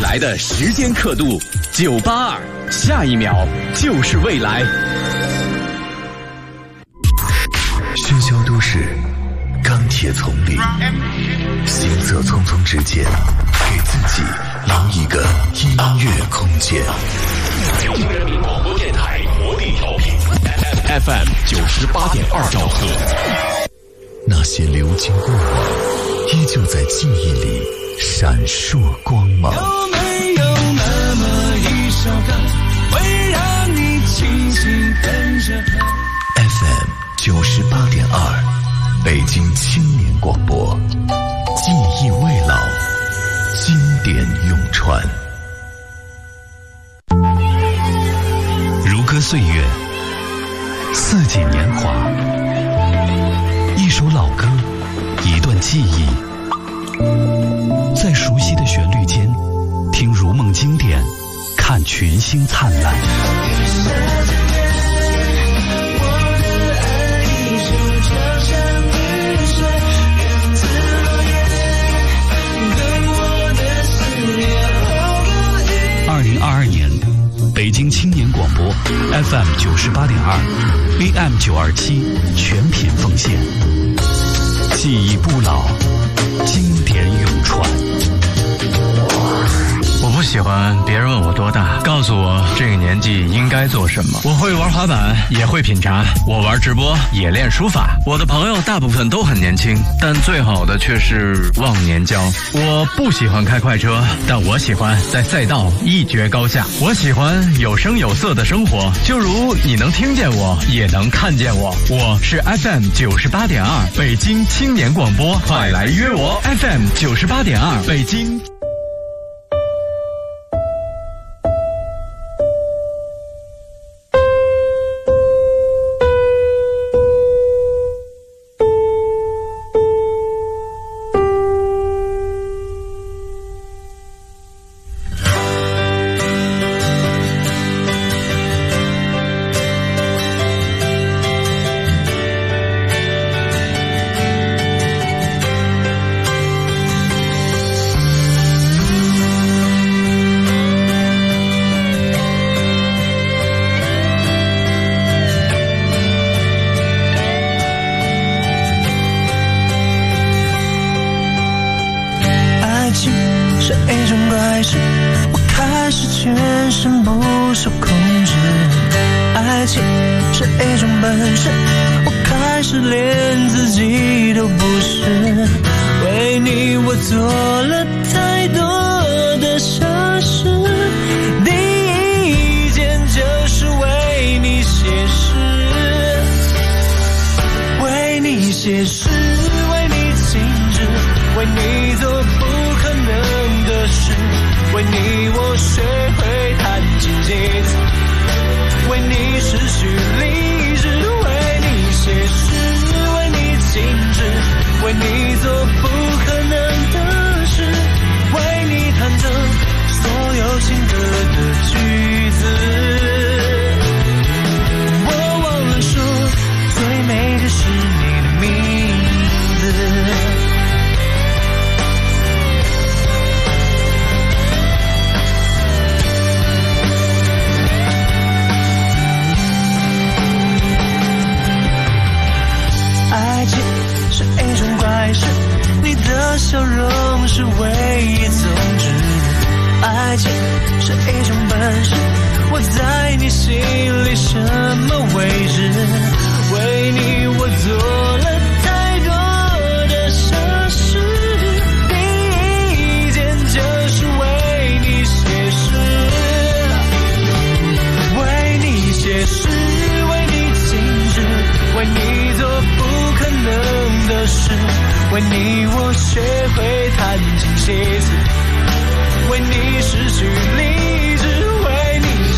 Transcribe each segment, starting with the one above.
来的时间刻度982，下一秒就是未来。 喧嚣都市，钢铁丛林，行色匆匆之间，给自己留一个音乐空间。 北京人民广播电台活力调频 FM 98.2兆赫。 那些流金过往，依旧在记忆里闪烁光芒。 有没有那么一首歌，会让你轻轻跟着和 ？FM 98.2，北京青年广播，记忆未老，经典永传。 如歌岁月，四季年华，一首老歌，一段记忆，在熟悉的旋律间，听如梦经典，看群星灿烂。2022年，北京青年广播 FM 98.2 AM 927全频奉献，记忆不老，经典永传。 我不喜欢别人问我多大，告诉我这个年纪应该做什么。我会玩滑板，也会品茶，我玩直播，也练书法。我的朋友大部分都很年轻，但最好的却是忘年交。我不喜欢开快车，但我喜欢在赛道一决高下。我喜欢有声有色的生活，就如你能听见我，也能看见我。我是 FM 98.2北京青年广播，快来约我 FM 98.2北京。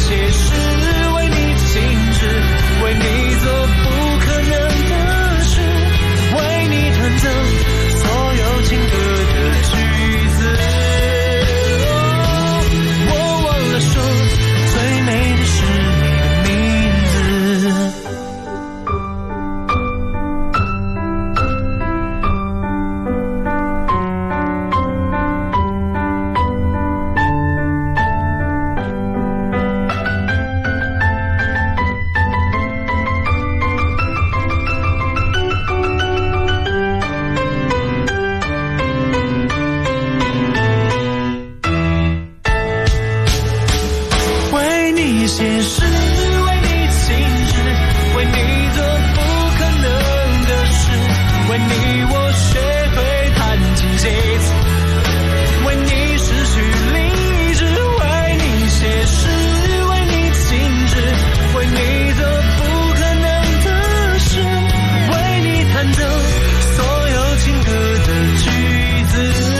为你做不可能的事。 一些事，为你静止，为你做不可能的事，为你我学会弹琴写字，为你失去理智，为你写诗，为你静止，为你做不可能的事，为你弹奏所有情歌的句子。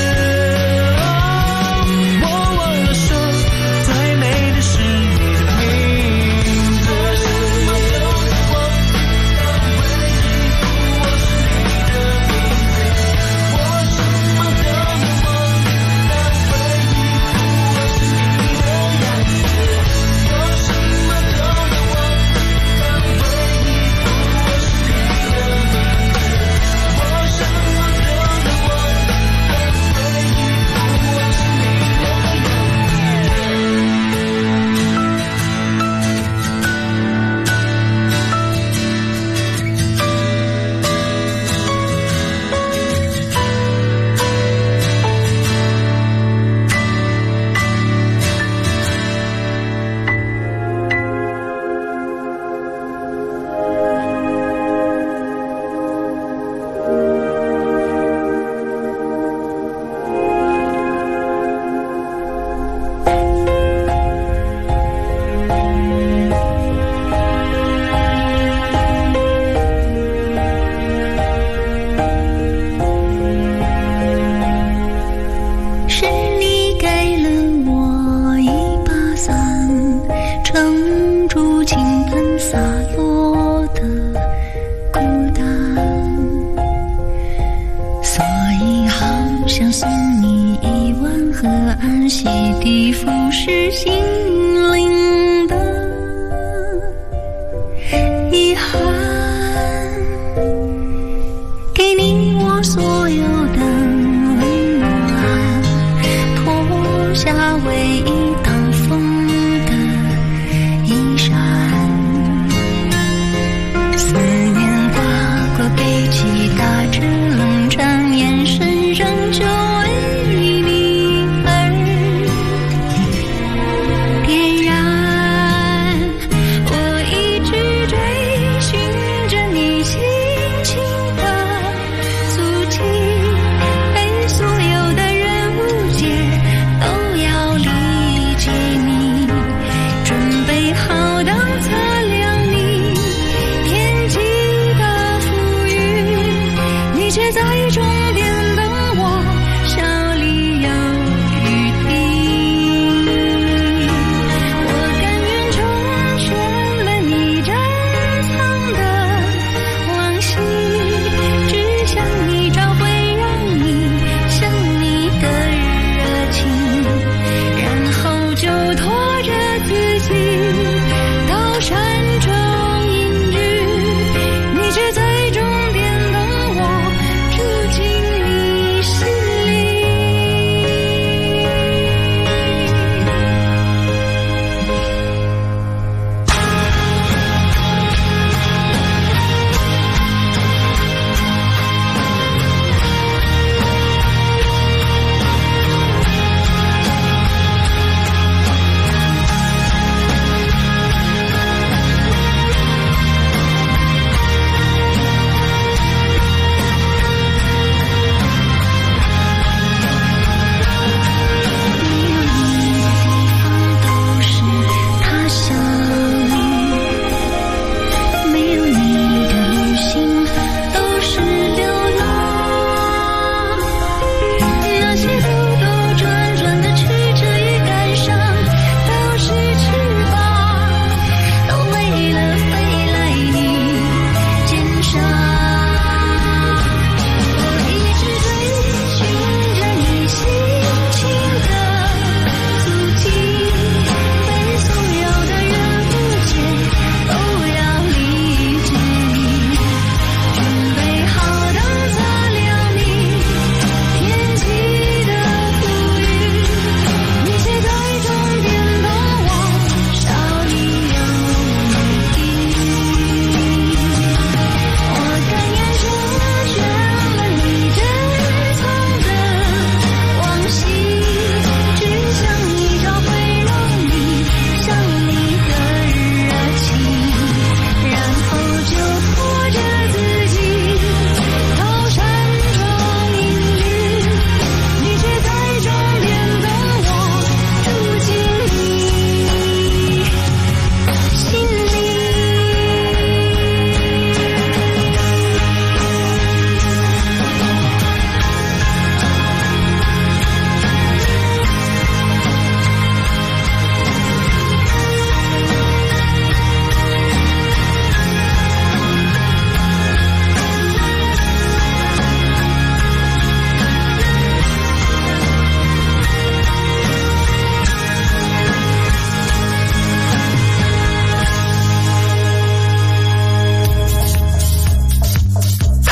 别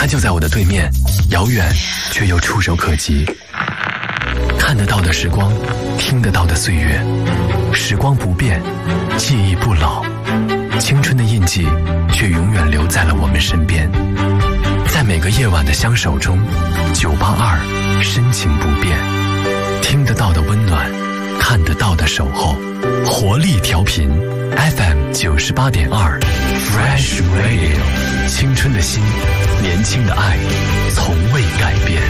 就在我的对面，遥远却又触手可及。看得到的时光，听得到的岁月，时光不变，记忆不老，青春的印记却永远留在了我们身边。在每个夜晚的相守中，982深情不变，听得到的温暖，看得到的守候，活力调频 FM 98.2 Fresh Radio， 青春的心，年轻的爱，从未改变。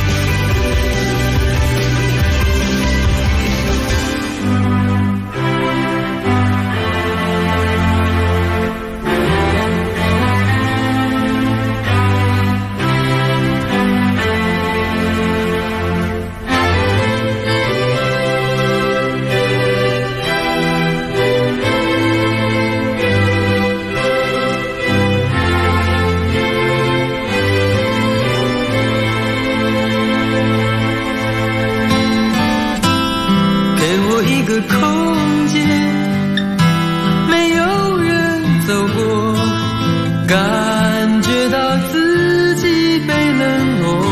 空间没有人走过，感觉到自己被冷落。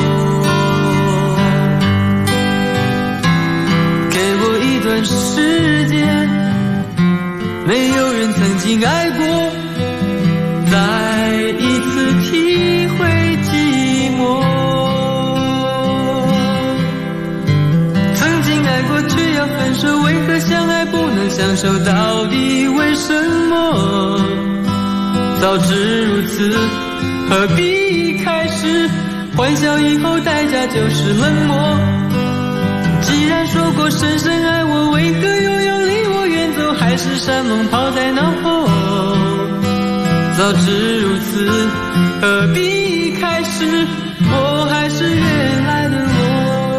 给我一段时间，没有人曾经爱过，再一次体会寂寞。曾经爱过却要分手，为何相爱不能相守？到底为什么？早知如此，何必开始？欢笑以后代价就是冷漠。既然说过深深爱我，为何又要离我远走？海誓山盟抛在脑后。早知如此，何必开始？我还是原来的我。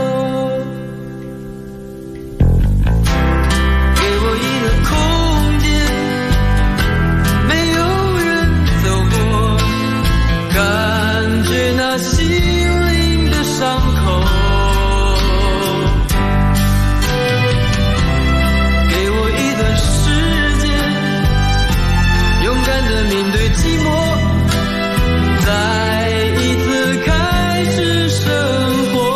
心灵的伤口，给我一段时间，勇敢地面对寂寞，再一次开始生活。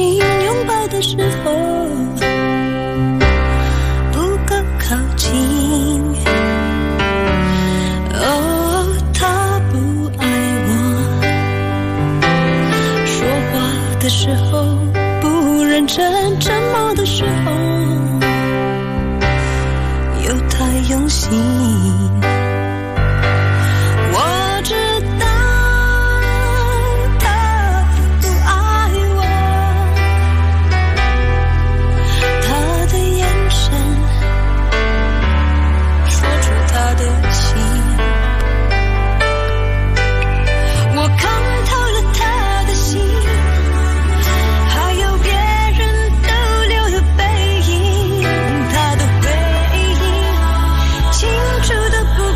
拥抱的时候不够靠近。哦，他不爱我，说话的时候不认真，沉默的时候又太用心。我知道他不爱我，他的眼神说出他的心。我看透了他的心，还有别人逗留的背影，他的回应清楚的不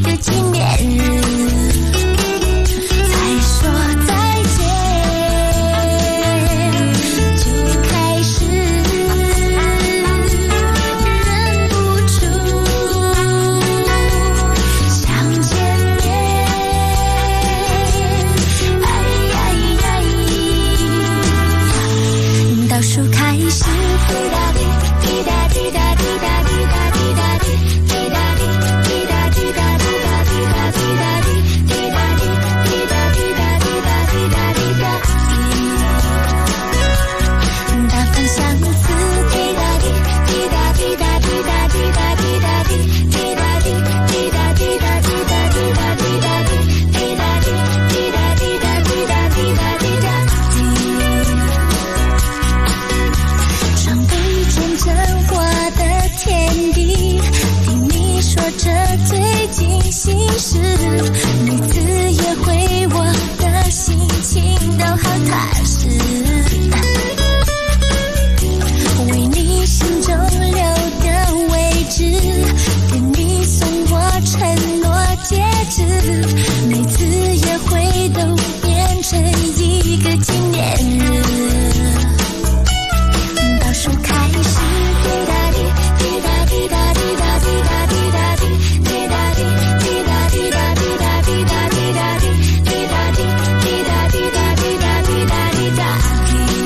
个纪念日，才说再见，就开始忍不住想见面。倒数开始，滴答滴，滴答滴答滴答滴答滴答滴，滴答滴，滴答滴答滴答滴答滴答滴，滴答滴，滴答滴答滴答滴答滴答滴。大方相思，滴答滴，滴答滴答滴答滴答滴答滴，滴答滴，滴答滴答滴答滴答滴答滴，滴答滴，滴答滴答滴答滴答滴答滴。双倍见证我的天地，听你说着最近心事，每次约会我的心情都好踏实，为你心中留个位置，跟你送我承诺戒指，每次约会都变成一个纪念日。倒数开始，滴答滴，滴答滴答滴答滴答滴答滴，滴答滴，滴答滴答滴答滴答滴答滴，滴答滴，滴答滴答滴答滴答滴答滴。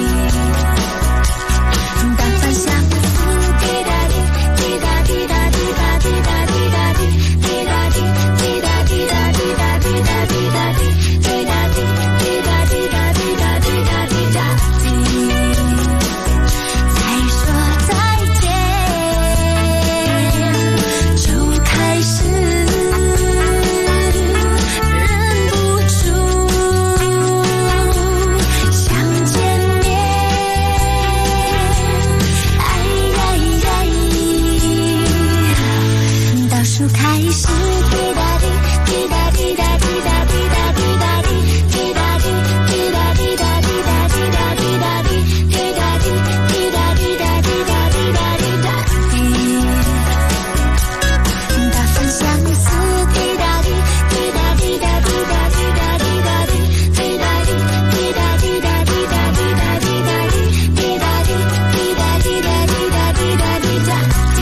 大方相思，滴答滴，滴答滴答滴答滴答滴答滴，滴答滴，滴答滴答滴答滴答滴答滴，滴答滴，滴答滴答滴答滴答滴答滴。才说再见，就开始忍不住想见面。倒数开始，滴答滴，滴答滴答滴答滴答滴答滴，滴答滴，滴答滴答滴答滴答滴答滴，滴答滴，滴答滴答滴答滴答滴答滴。大方相思，滴答滴，滴答滴答滴答滴答滴答滴，滴答滴，滴答滴答滴答滴答滴答滴，滴答滴，滴答滴答滴答滴答滴答滴。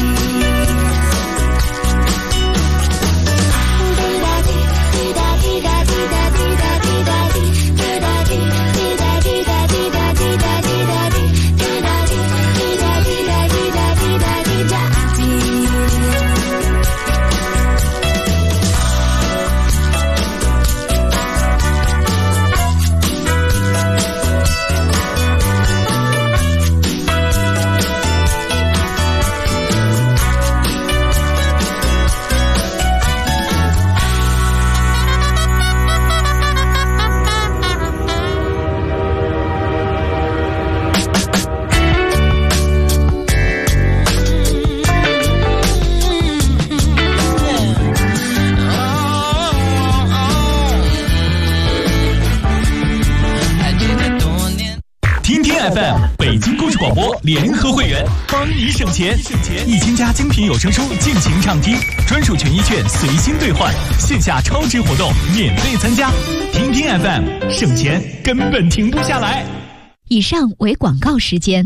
FM 北京故事广播联合会员，帮你省钱，1000家精品有声书尽情畅听，专属权益券随心兑换，线下超值活动免费参加。听听 FM， 省钱根本停不下来。 以上为广告时间。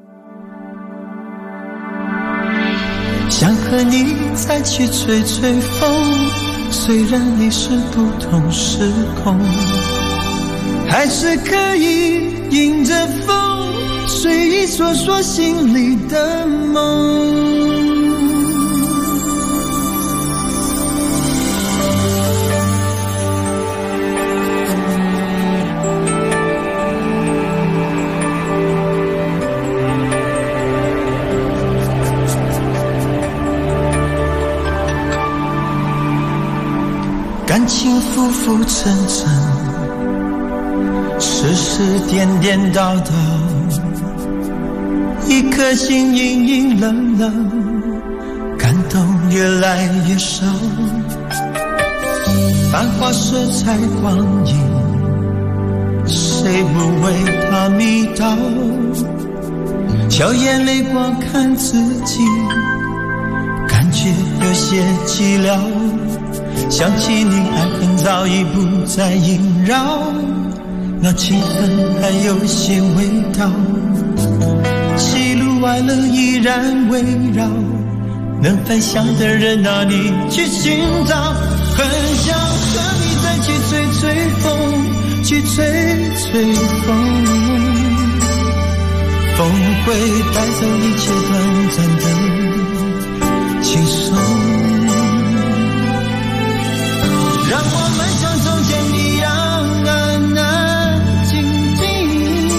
想和你再去吹吹风，虽然你是不同时空，还是可以迎着风，随意说说心里的梦。感情浮浮沉沉，世事颠颠倒倒，一颗心隐隐冷冷，感动越来越少。繁华色彩光影，谁不为它迷倒？笑眼泪光看自己，感觉有些寂寥。 想起你，爱恨早已不再萦绕，那情分还有些味道，喜怒哀乐依然围绕，能分享的人哪里去寻找？很想和你再去吹吹风，去吹吹风，风会带走一切短暂的轻松，让我们像从前一样安安静静，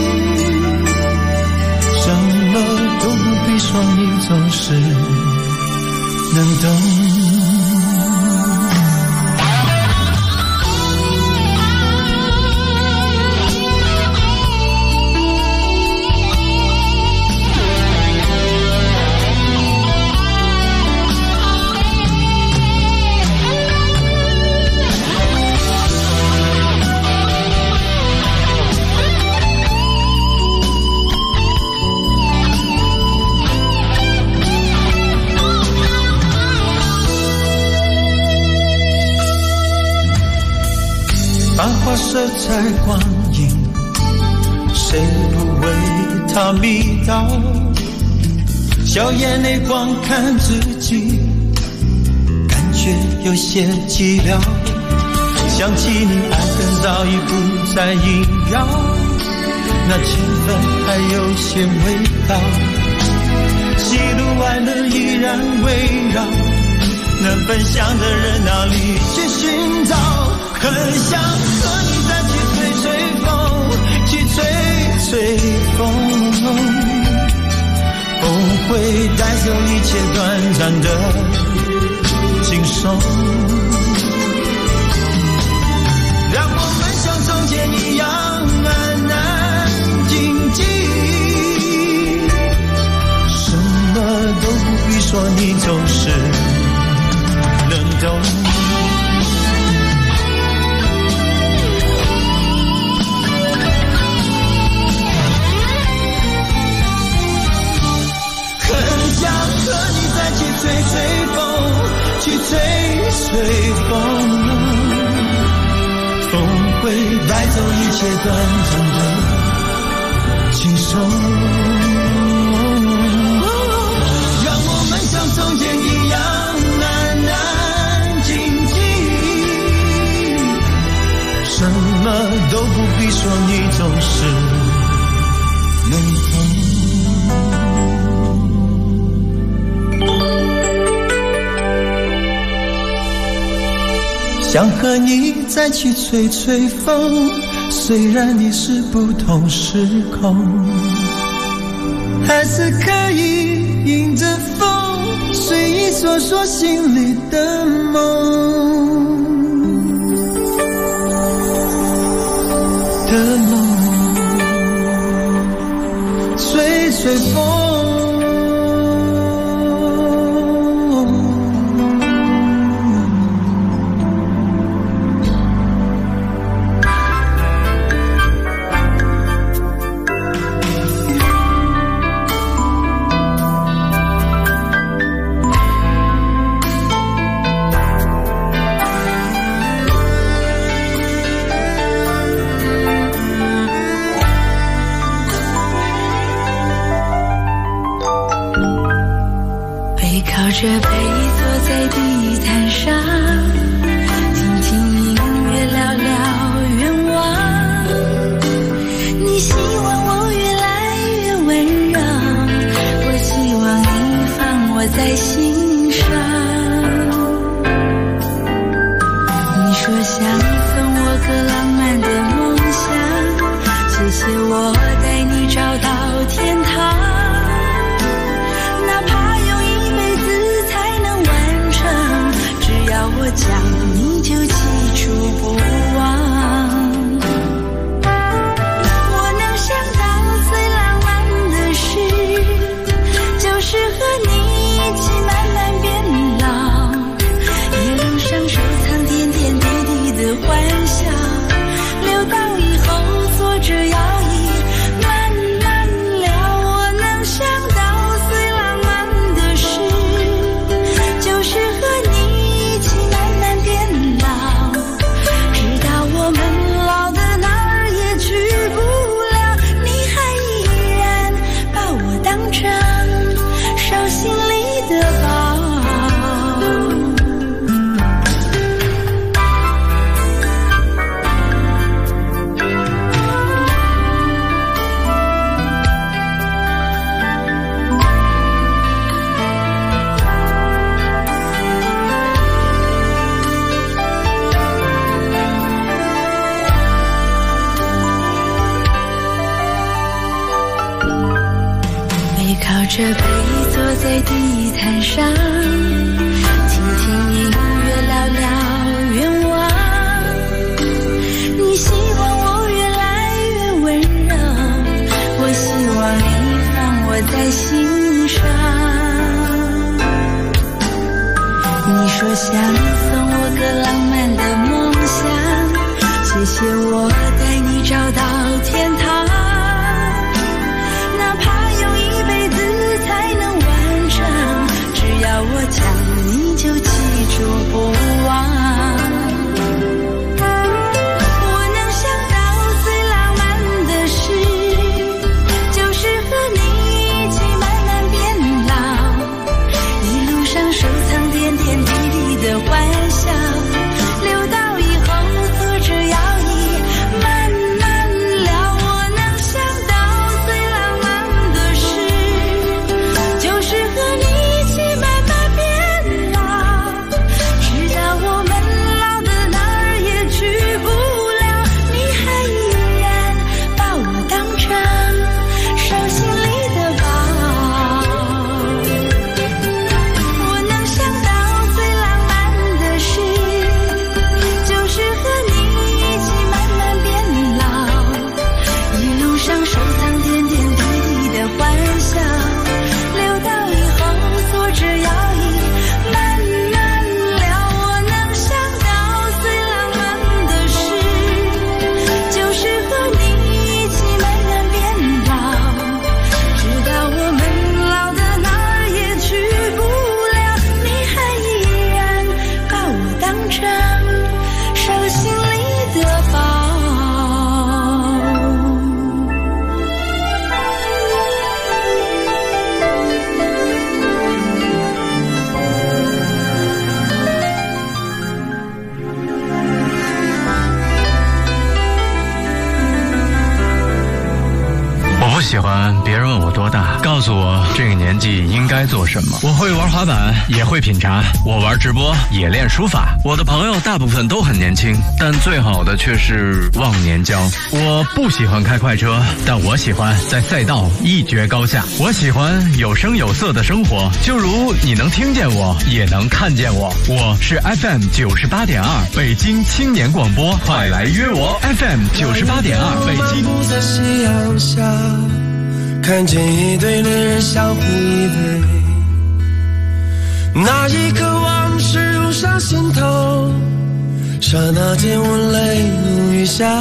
什么都不必说，你总是能懂。繁华色彩光影，谁不为它迷倒？笑眼泪光看自己，感觉有些寂寥。想起你，爱恨早已不再萦绕，那情分还有些味道，喜怒哀乐依然围绕，能分享的人哪里去寻找？很想和你再去吹吹风，去吹吹风，风会带走一切短暂的轻松，让我们像从前一样安安静静，什么都不必说，你总是能懂。和你再去吹吹风，去吹吹风，风会带走一切短暂的轻松，让我们像从前一样安安静静，什么都不必说，你总是能懂。想和你再去吹吹风，虽然你是不同时空，还是可以迎着风，随意说说心里的梦的梦，吹吹风。 你说想送我个浪漫的梦想，谢谢我带你找到天堂，哪怕用一辈子才能完成，只要我讲你就记住不忘。 喜欢别人问我多大，告诉我这个年纪应该做什么。我会玩滑板，也会品茶，我玩直播，也练书法。我的朋友大部分都很年轻，但最好的却是忘年交。我不喜欢开快车，但我喜欢在赛道一决高下。我喜欢有声有色的生活，就如你能听见我，也能看见我。我是 FM 98.2北京青年广播，快来约我 FM 98.2北京。 在夕阳下看见一对恋人相互依偎，那一刻往事涌上心头，刹那间我泪如雨下。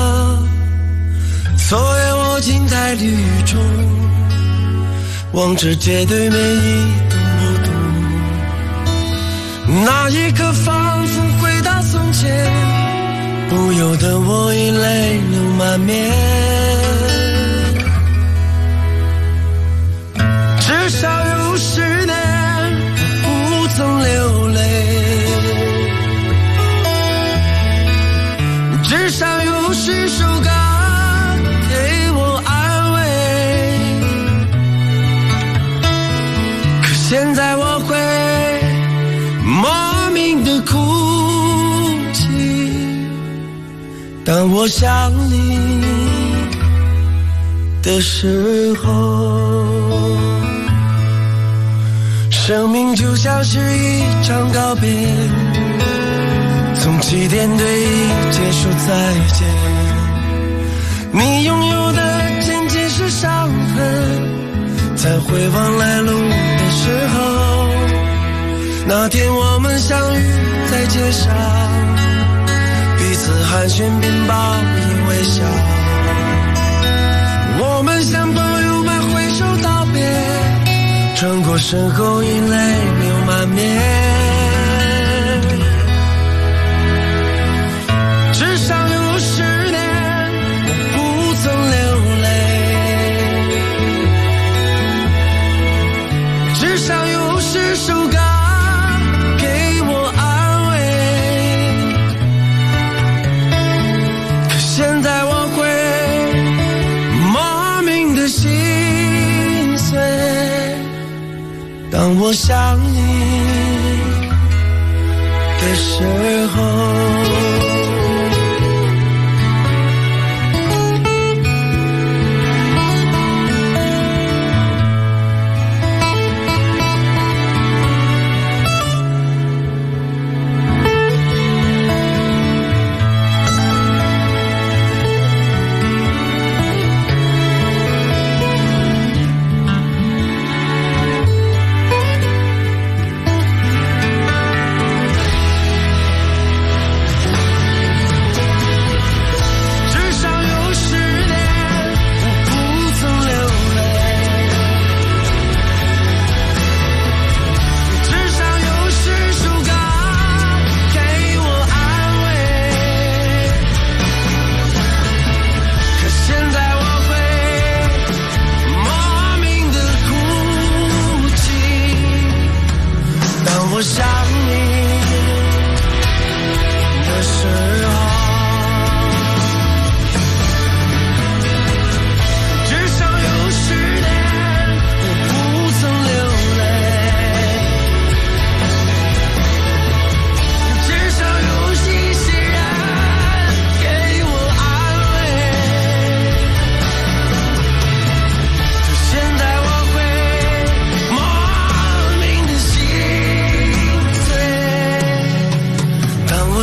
昨夜我静在绿雨中，望着街对面一动不动，那一刻仿佛回到从前，不由得我已泪流满面。至少有10年不曾流泪，至少有10首歌给我安慰。可现在我会莫名的哭泣，当我想你的时候。生命就像是一场告别，从起点对结束再见。你拥有的仅仅是伤痕，在回望来路的时候，那天我们相遇在街上，彼此寒暄并报以微笑。我们像朋友们挥手道别，穿过身后已泪流满面。至少有10年我不曾流泪，至少有10首歌给我安慰。可现在我会莫名的心碎，当我想你的时候。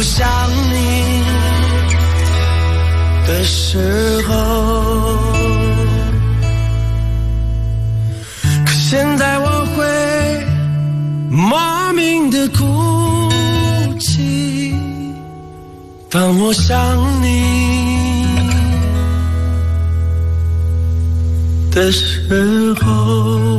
想你的时候，可现在我会莫名的哭泣，当我想你的时候。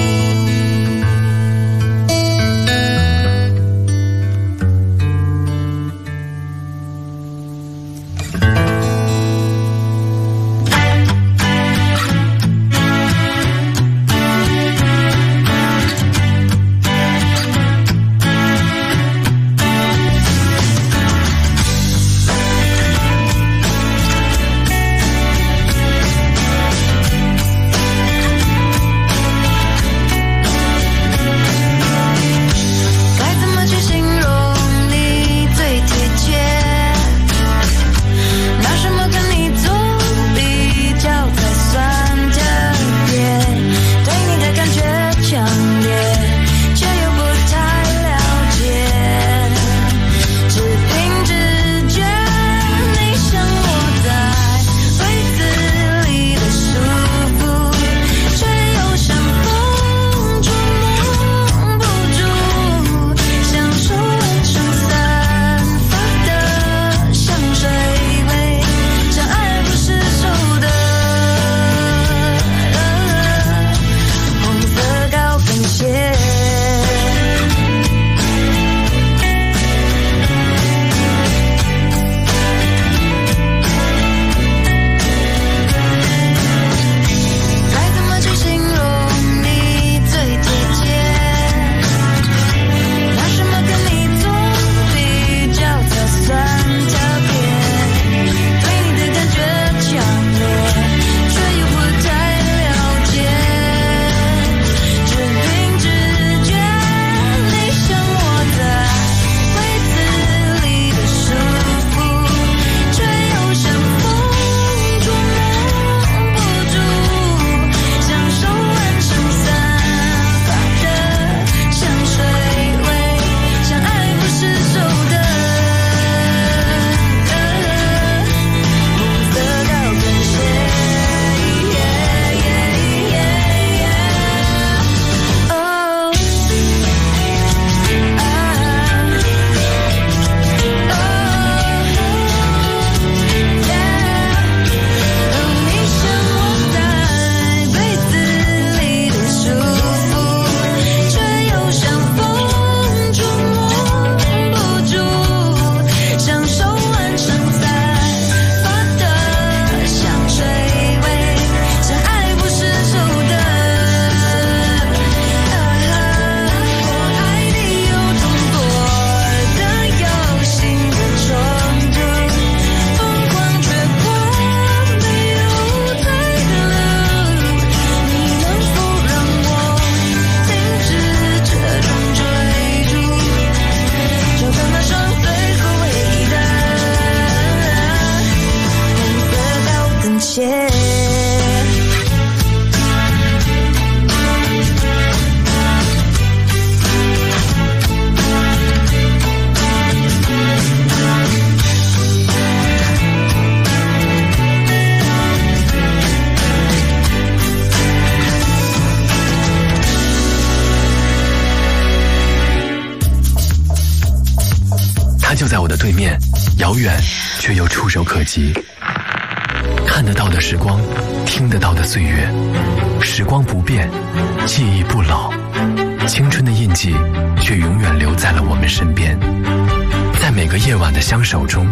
就在我的对面，遥远却又触手可及。看得到的时光，听得到的岁月，时光不变，记忆不老，青春的印记却永远留在了我们身边。在每个夜晚的相守中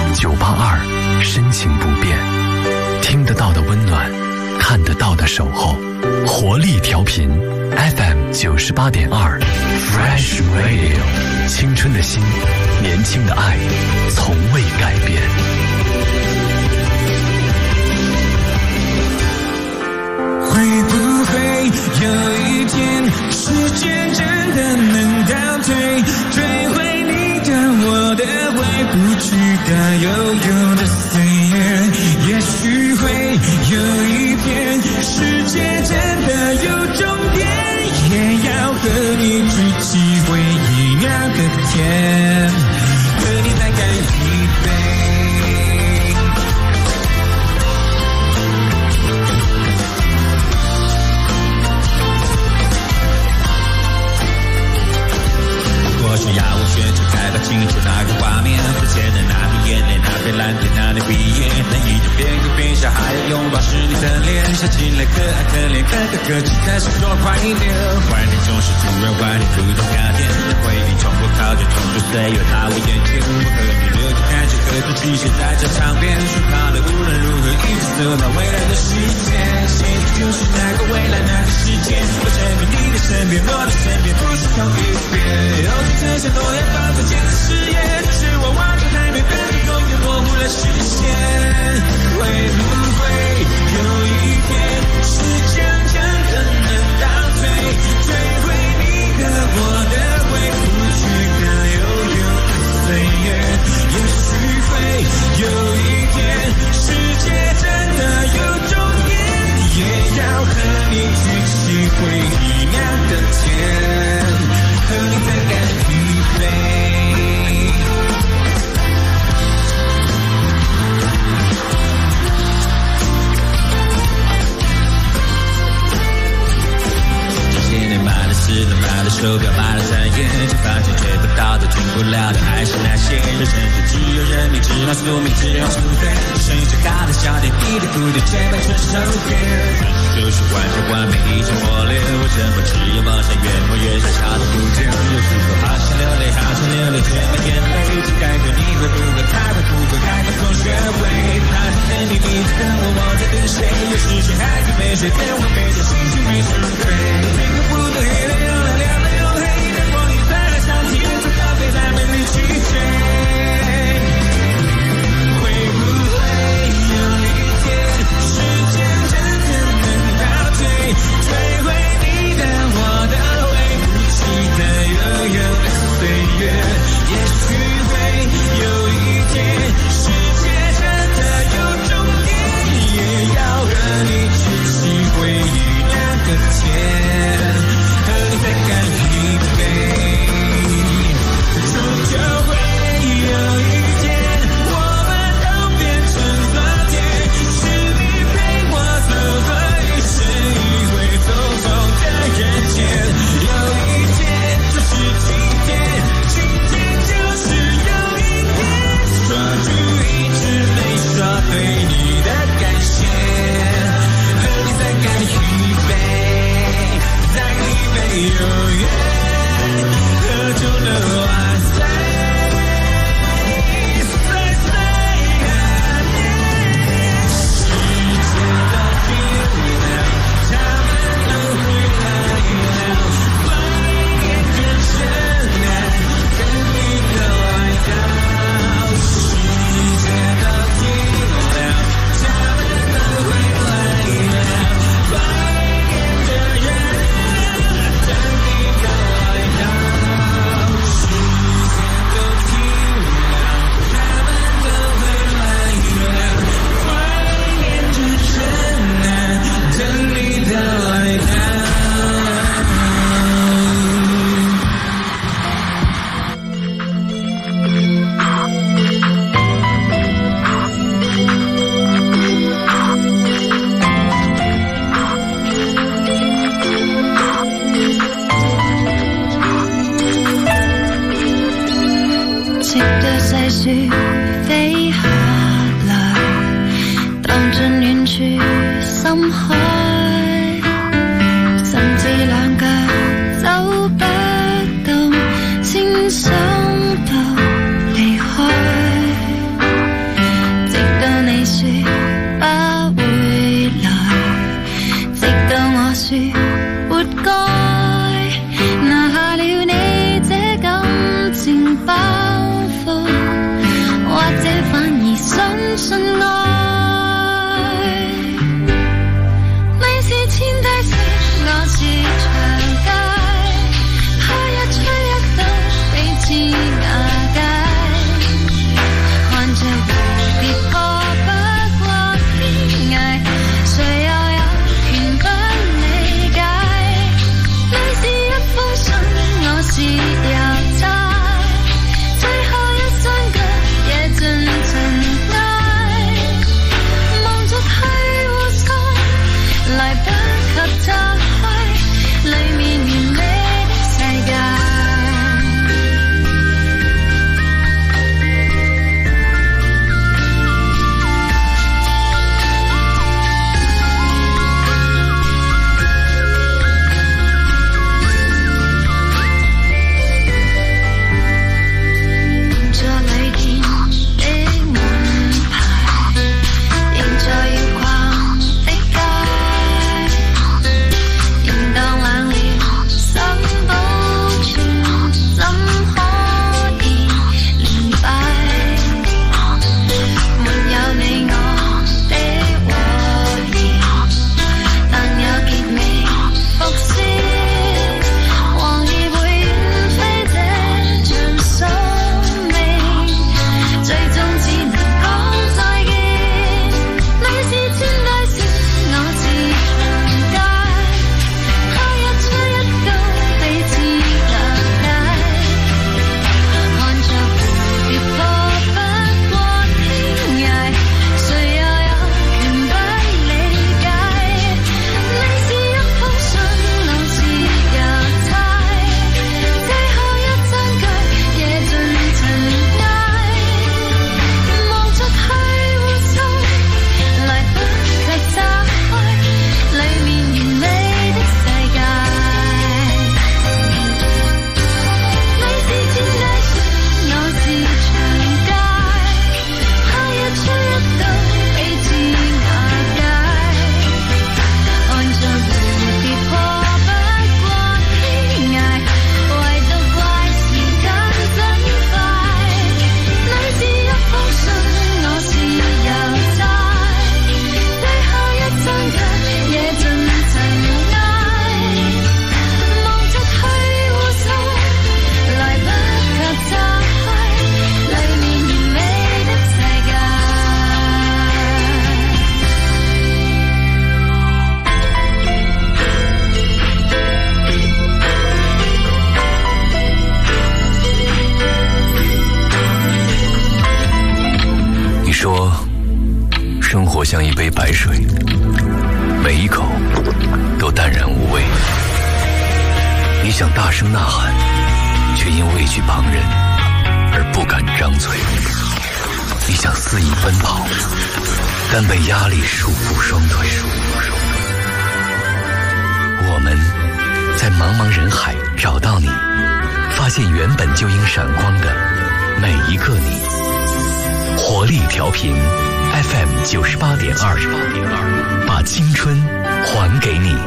，982深情不变，听得到的温暖，看得到的守候，活力调频 FM 98.2 Fresh Radio， 青春的心，年轻的爱，从未改变。 会不会有一天，时间真的能倒退，追回你的我的回不去该拥有的岁月？也许会有一天，世界真的有终点，也要和你举起回忆那个天，和你在改想起来可爱可怜可可可泣，可是说怀念，怀念总是突然怀念，不同夏天，回忆冲破考卷，冲出岁月踏我眼前，我和你留着感觉，和着曲线在这场边，说好了无论如何一直走到未来的时间，现在就是那个未来那个时间，我身边你的身边，我的身边不是同一边，有这像诺言放在坚持誓言，是我望着海面但是永远模糊了视线，会不会有一天时间真的能倒退，追回你的我的回不去的悠悠的岁月，也许会有一天世界真的有终点，也要和你举起回忆酿的甜，和你再干一杯。是的，买了手表，买了钻戒，却发现追不到的、听不了的，还是那些人生就只有人命，只好宿命，只好赎罪，剩下大的小点，你的苦对，全摆成手边，就是完全完美一场火烈，我怎么只有梦想越磨越小，小的不见，有时候好想流泪，好想流泪，却没眼泪，只该对你会不会开会不会开放同学会，怕是等你你等我，我在等谁，有时间还是没睡，电话没接，心情没准备，每个不对的又来亮了又黑，灯光你在来想起，这咖啡在门里去追，会不会有一天时间真的能倒退，追回你的我的回不去的悠悠的岁月，也许会有一天世界真的有终点，也要和你举起回忆酿的甜，和你再干一杯，终究会有一天我们都变成昨天，是你陪我走过一生一回走走的人间，有一天就是今天，今天就是有一天，抓住一直没说对你的感谢，和你再干一杯，再一杯永远，喝酒了哇塞，塞塞啊耶，时间都停了，他们都回来了，怀念更深啊，等你的来到，时间都停了，他们都回来了，怀念的人等你的来到，时间都停了，他们都回来了，怀念着人啊，等你的来到。 積堆細雪飛下來，蕩進遠處深海，甚至兩腳走不動，先想到離開，直到你說不會來，直到我說活該，拿下了你這感情包袱，或者生活像一杯白水，每一口都淡然无味。你想大声呐喊，却因畏惧旁人而不敢张嘴。你想肆意奔跑，但被压力束缚双腿。我们在茫茫人海找到你，发现原本就应闪光的每一个你。活力调频 FM 98.2，把青春还给你。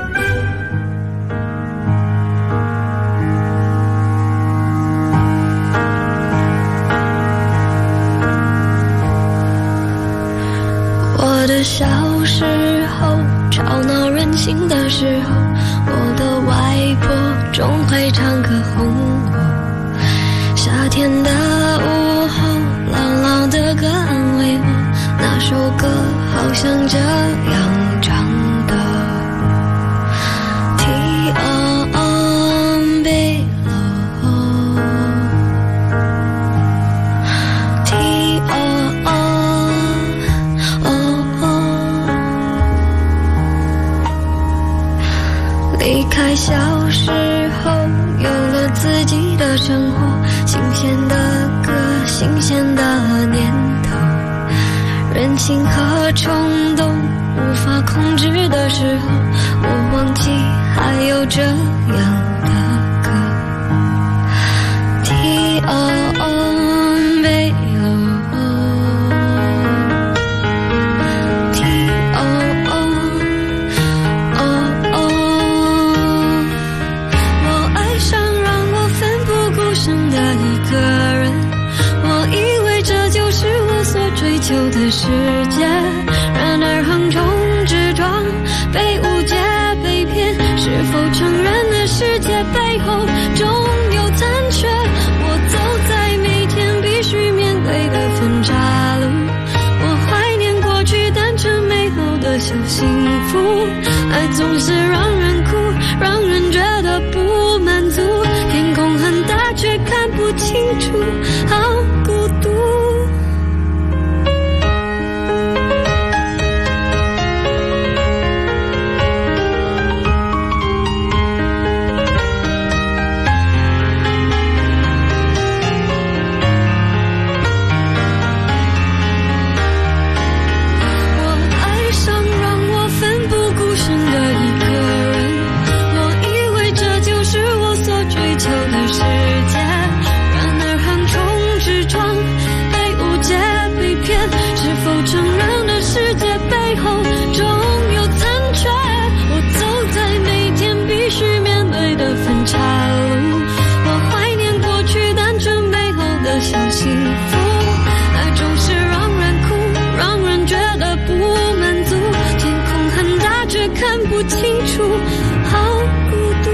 我的小时候，吵闹任性的时候，我的外婆总会唱歌哄我。夏天的午后，朗朗的歌安慰我，那首歌好像这样唱的。离开小时候，有了自己的生活，新鲜的歌，新鲜的念头，任性和冲动无法控制的时候，我忘记还有这样的歌。追求的世界，然而横冲直撞，被误解被骗，是否承认的世界背后总有残缺？我走在每天必须面对的分岔路，我怀念过去单纯美好的小幸福，爱总是让人哭，让人觉得不满足，天空很大却看不清楚，好孤独。清楚，好孤独。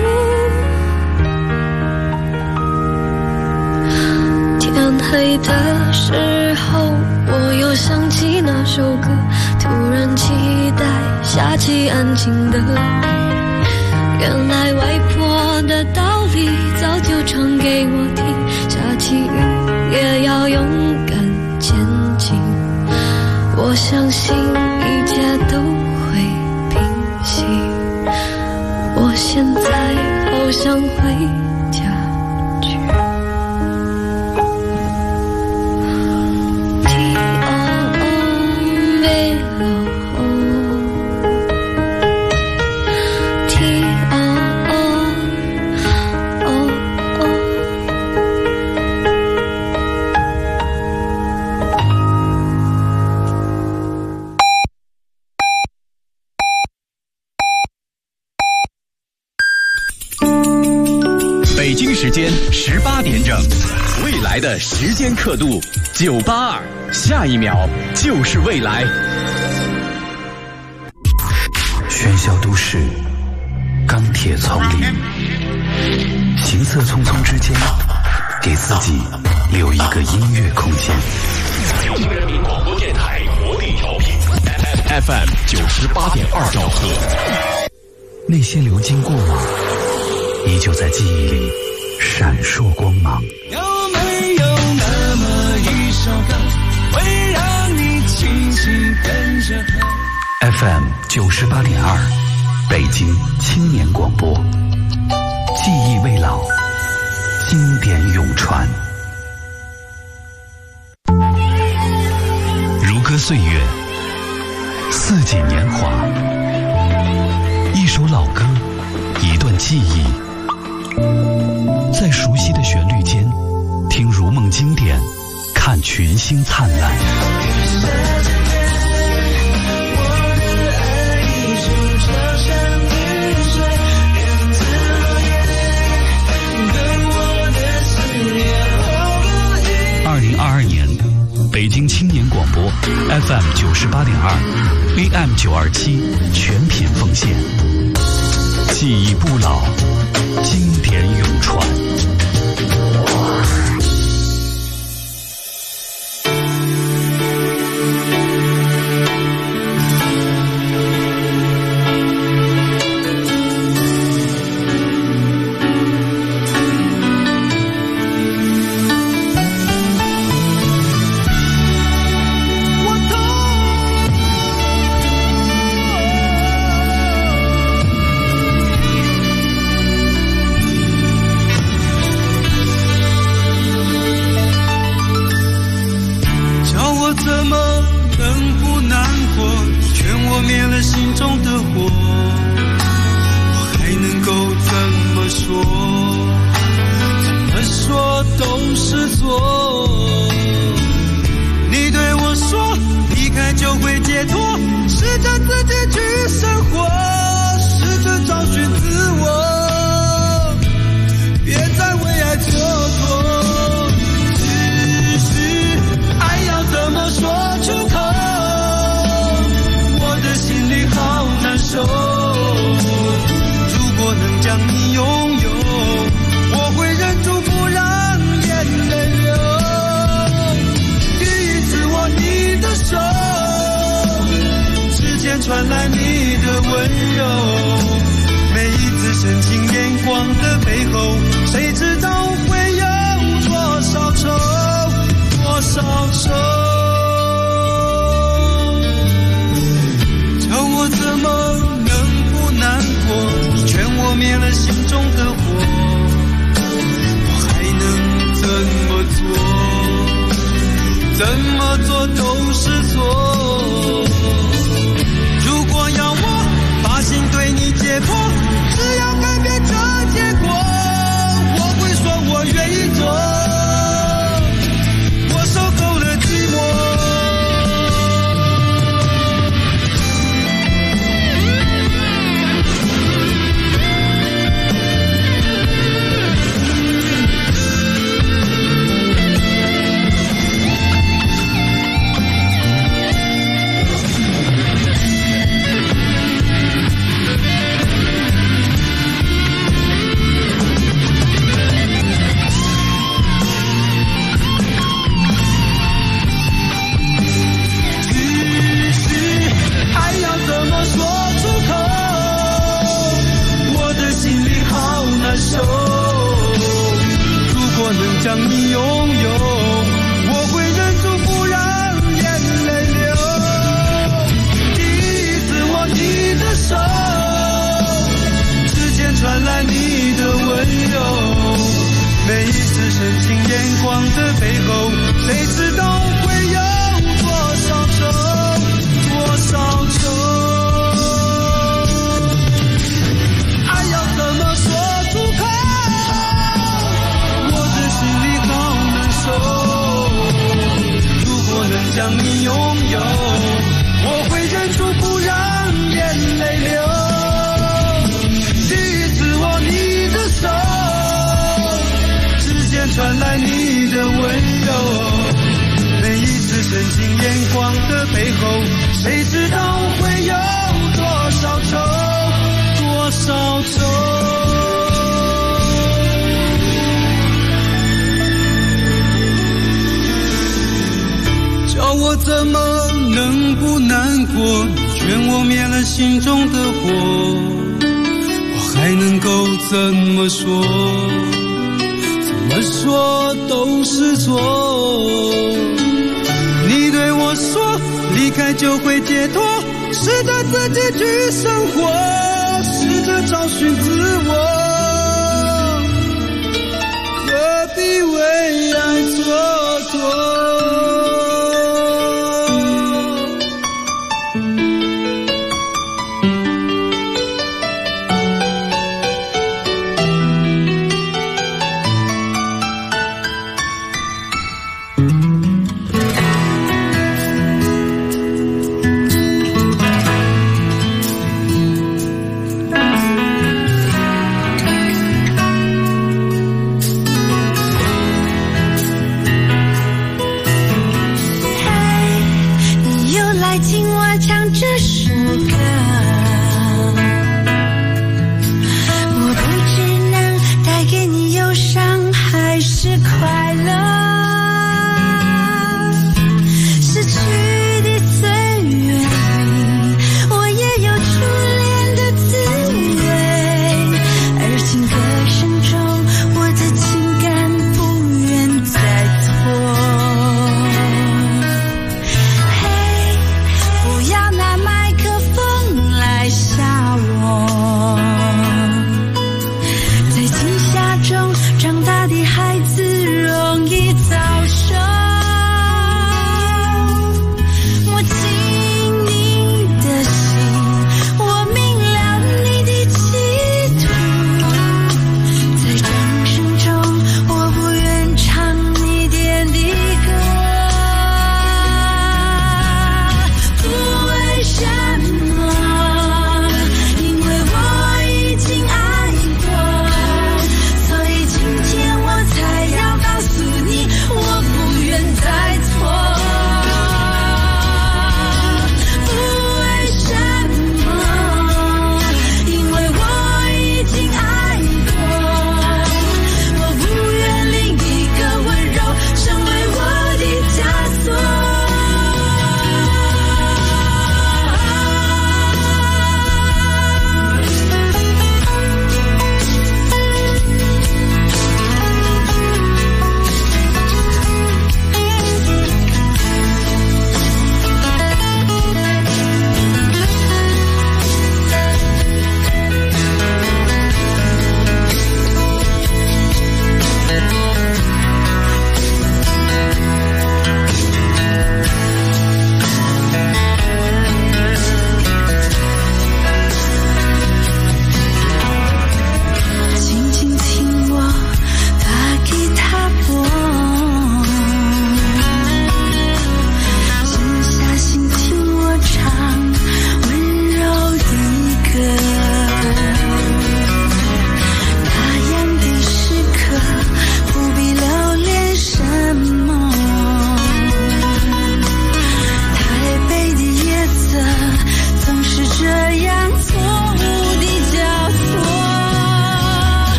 天黑的时候，我又想起那首歌，突然期待下起安静的雨。原来外婆的道理早就唱给我听，下起雨也要勇敢前进。我相信一切都我现在好想回家去。 北京时间18点整，未来的时间刻度982，下一秒就是未来。 喧嚣都市，钢铁丛林，行色匆匆之间，给自己留一个音乐空间。 北京人民广播电台活力调频 FM 98.2兆赫。 那些流经过往，依旧在记忆里闪烁光芒。 有没有那么一首歌，会让你轻轻跟 98.2，北京青年广播，记忆未老，经典永传。如歌岁月，四季年华，一首老歌，一段记忆，在熟悉的旋律间，听如梦经典，看群星灿烂。2022年，北京青年广播 FM 98.2 AM 927全品奉献，记忆不老，经典永传。 传来你的温柔，每一次深情眼光的背后，谁知道会有多少愁，多少愁。叫我怎么能不难过？你劝我灭了心中的火，我还能怎么做？怎么做都是错。如果要我把心对你解剖，只要改变这结果，我会说我愿意做，我受够了寂寞。将你拥有，我会忍住不让眼泪流。第一次握你的手，指尖传来你的温柔，每一次深情眼光的背后，谁知道会有多少愁，多少愁。爱要怎么说出口？如果能将你拥有，我会忍住不让眼泪流。第一次握你的手，指尖传来你的温柔，每一次深情眼光的背后，谁知道会有多少愁，多少愁。叫我怎么能不难过？劝我灭了心中的火，我还能够怎么说？怎么说都是错。你对我说离开就会解脱， 试着自己去生活，试着找寻自我，何必为爱蹉跎。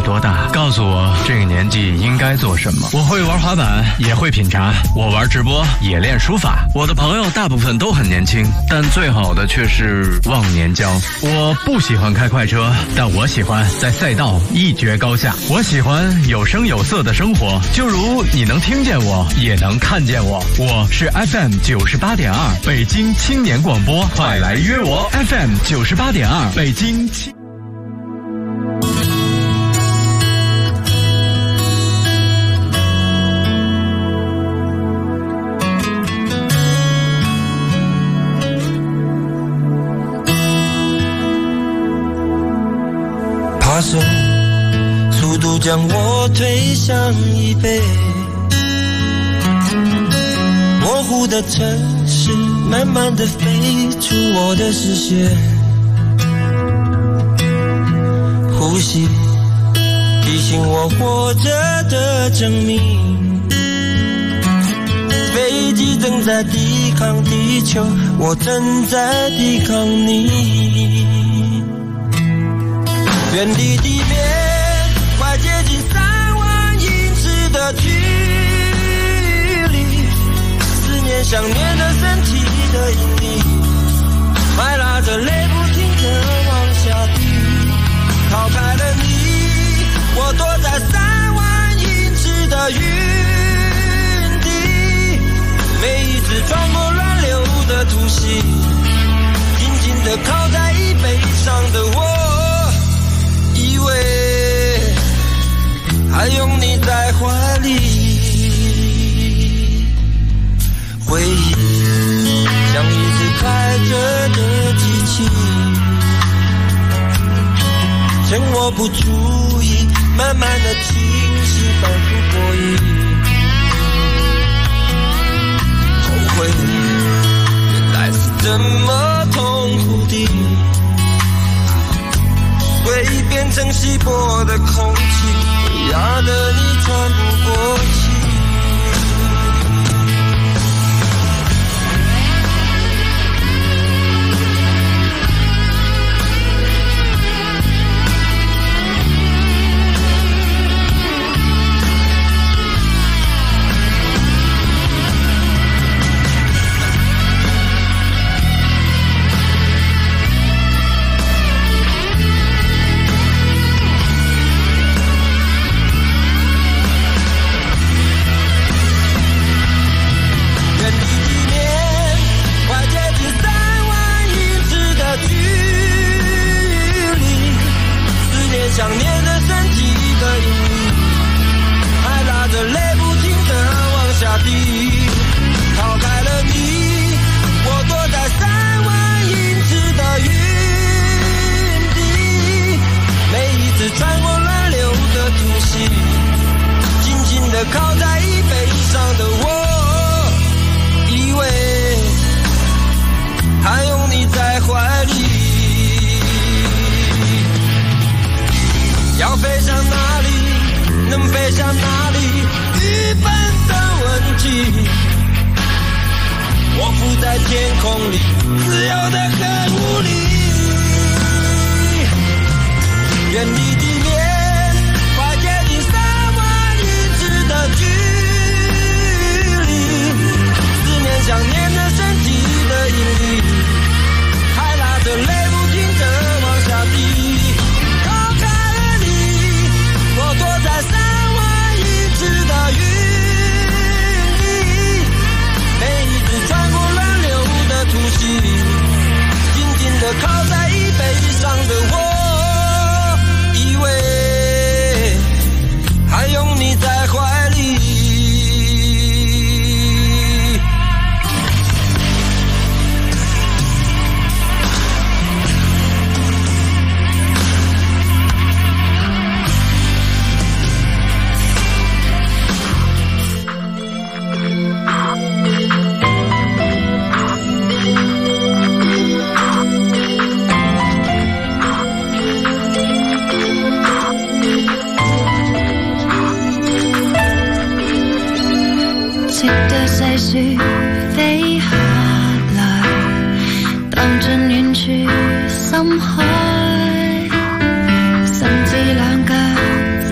多大，告诉我这个年纪应该做什么。我会玩滑板，也会品茶，我玩直播，也练书法。我的朋友大部分都很年轻，但最好的却是忘年交。我不喜欢开快车，但我喜欢在赛道一决高下。我喜欢有声有色的生活，就如你能听见我，也能看见我。我是 FM 98.2北京青年广播，快来约我 FM 98.2北京青。 爬升，速度将我推向椅背。模糊的城市，慢慢地飞出我的视线。呼吸，提醒我活着的证明。飞机正在抵抗地球，我正在抵抗你。远离地面，快接近3万英尺的距离，思念想念的身体的引力，快拉着泪不停地往下滴。逃开了你，我躲在3万英尺的云底，每一次穿过乱流的突袭，紧紧地靠在椅背上的我，以为还拥你在怀里，回忆像一直开着的机器，趁我不注意，慢慢的清晰，反复过瘾。后悔原来是这么痛苦的，回忆变成稀薄的空气，压得你喘不过气。想念的身体的引力，还拉着泪不停地往下滴。逃开了你，我躲在3万英尺的云底，每一次穿过乱流的突袭，紧紧地靠在椅背上的我，以为还拥你在怀里。要飞向哪里，能飞向哪里，愚笨的问题。我浮在天空里，自由的很无力。远离地面，快接近3万英尺的距离，思念想念的身体的引力，还拉着泪不停地往下滴。我躲在3万英尺的云里，每一次穿过乱流的突袭，紧紧地靠在椅背上的我，以为还拥你在怀里。 細雪飛下來，蕩進遠處深海，甚至兩腳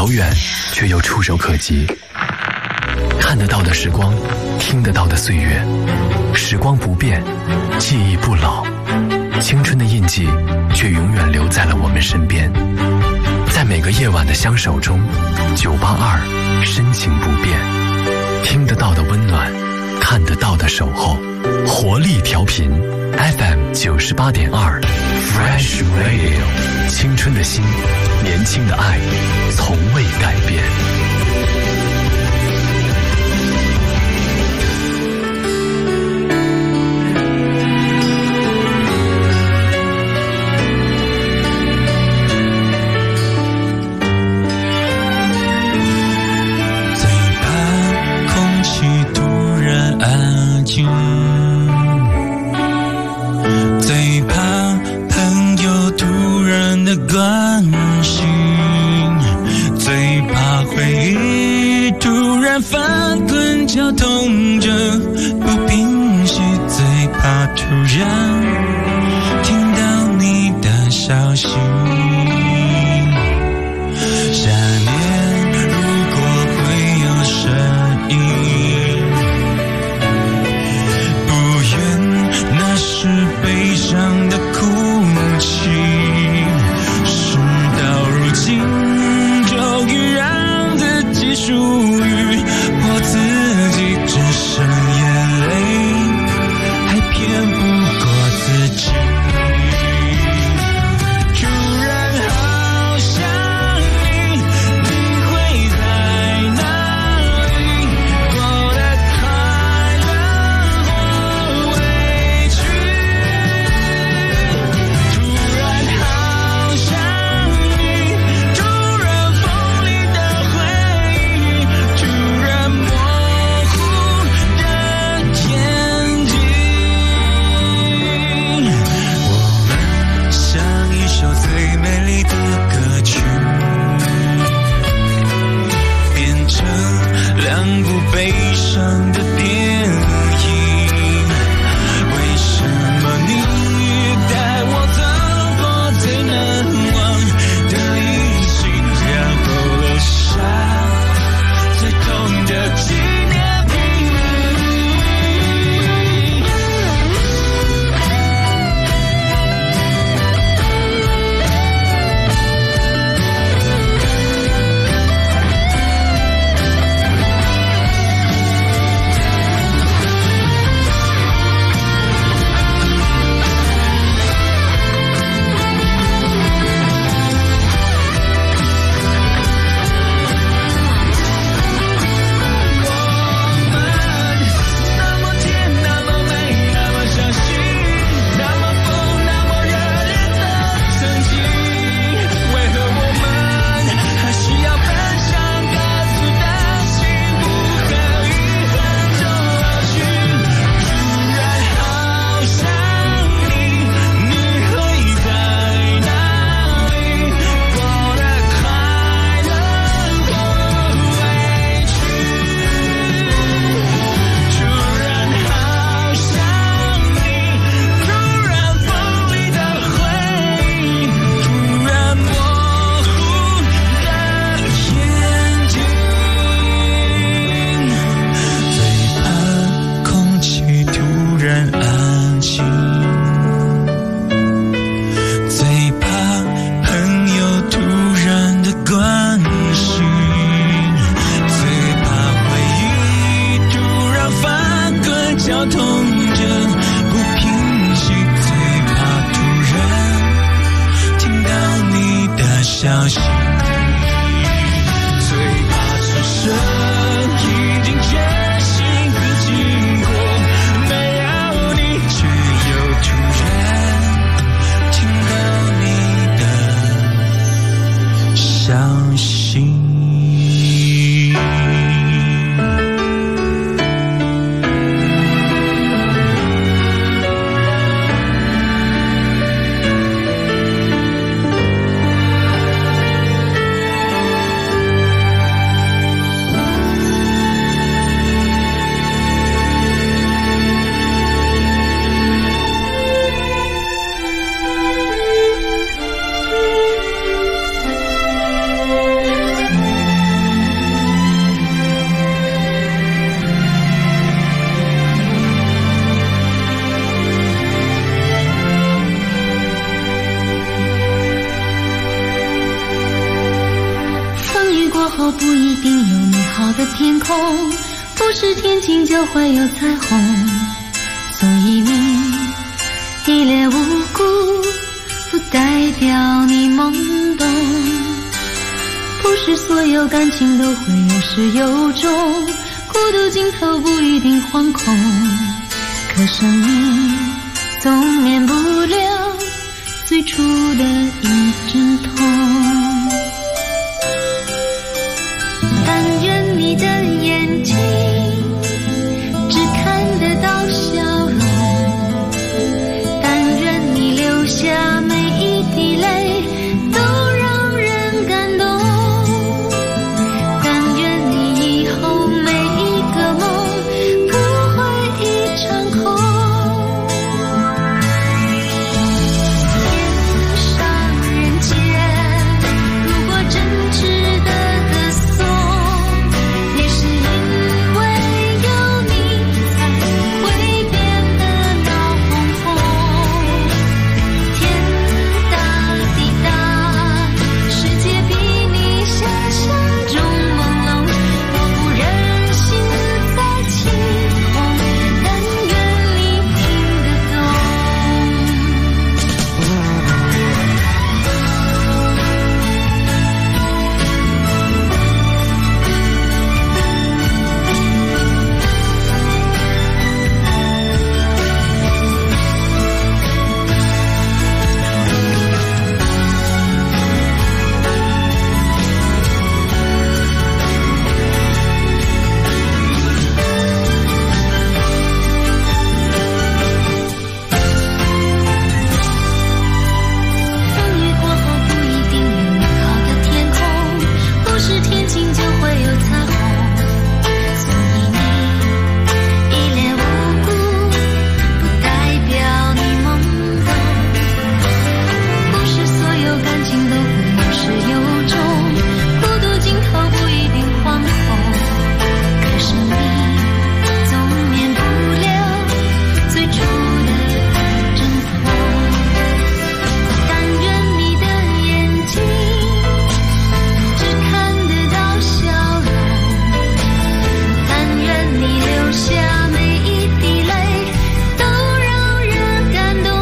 遥远却又触手可及。看得到的时光，听得到的岁月，时光不变，记忆不老，青春的印记却永远留在了我们身边。在每个夜晚的相守中，982深情不变，听得到的温暖，看得到的守候，活力调频 FM 98.2 Fresh Radio， 青春的心，年轻的爱，从未改变。 最怕朋友突然的关心，最怕回忆突然翻滚绞痛着不平息，最怕突然听到你的消息。下面如果会有声音，那是悲伤的哭泣，事到如今终于让自己属于我自己，只剩眼泪还骗不过自己。突然好想你，你会在哪里？过得快乐或委屈，突然好想你，突然锋利的回忆一定有美好的天空，不是天晴就会有彩虹。所以你一脸无辜，不代表你懵懂。不是所有感情都会有始有终，孤独尽头不一定惶恐。可生命总免不了最初的一阵痛。但愿你的眼睛只看得到笑容，但愿你流下每一滴泪都让人感动，但愿你以后每一个梦不会一场空。天上人间，如果真值得歌颂，也是因为有你才会变得闹哄哄。天大地大，世界比你想象中朦胧，我不忍心再起哄，但愿你听得懂。风雨过后不一定有美好的天空，不是天晴就会有彩虹。所以你一脸无辜，不代表你懵懂。不是所有感情都会有始有终，孤独尽头不一定惶恐。可是你总免不了最初的一阵痛。但愿你的眼睛只看得到笑容，但愿你流下每一滴泪都让人感动，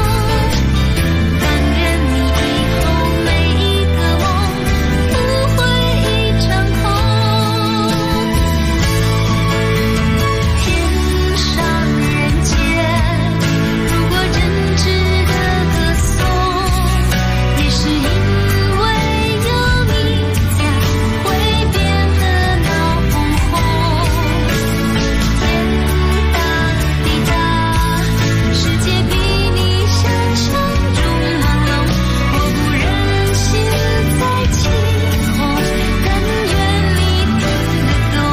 但愿你以后每一个梦不会一场空。天上人间，如果真值得歌颂，也是因为有你才会变得闹哄哄。天大地大，世界比你想象中朦胧，我不忍心再起哄，但愿你听得懂。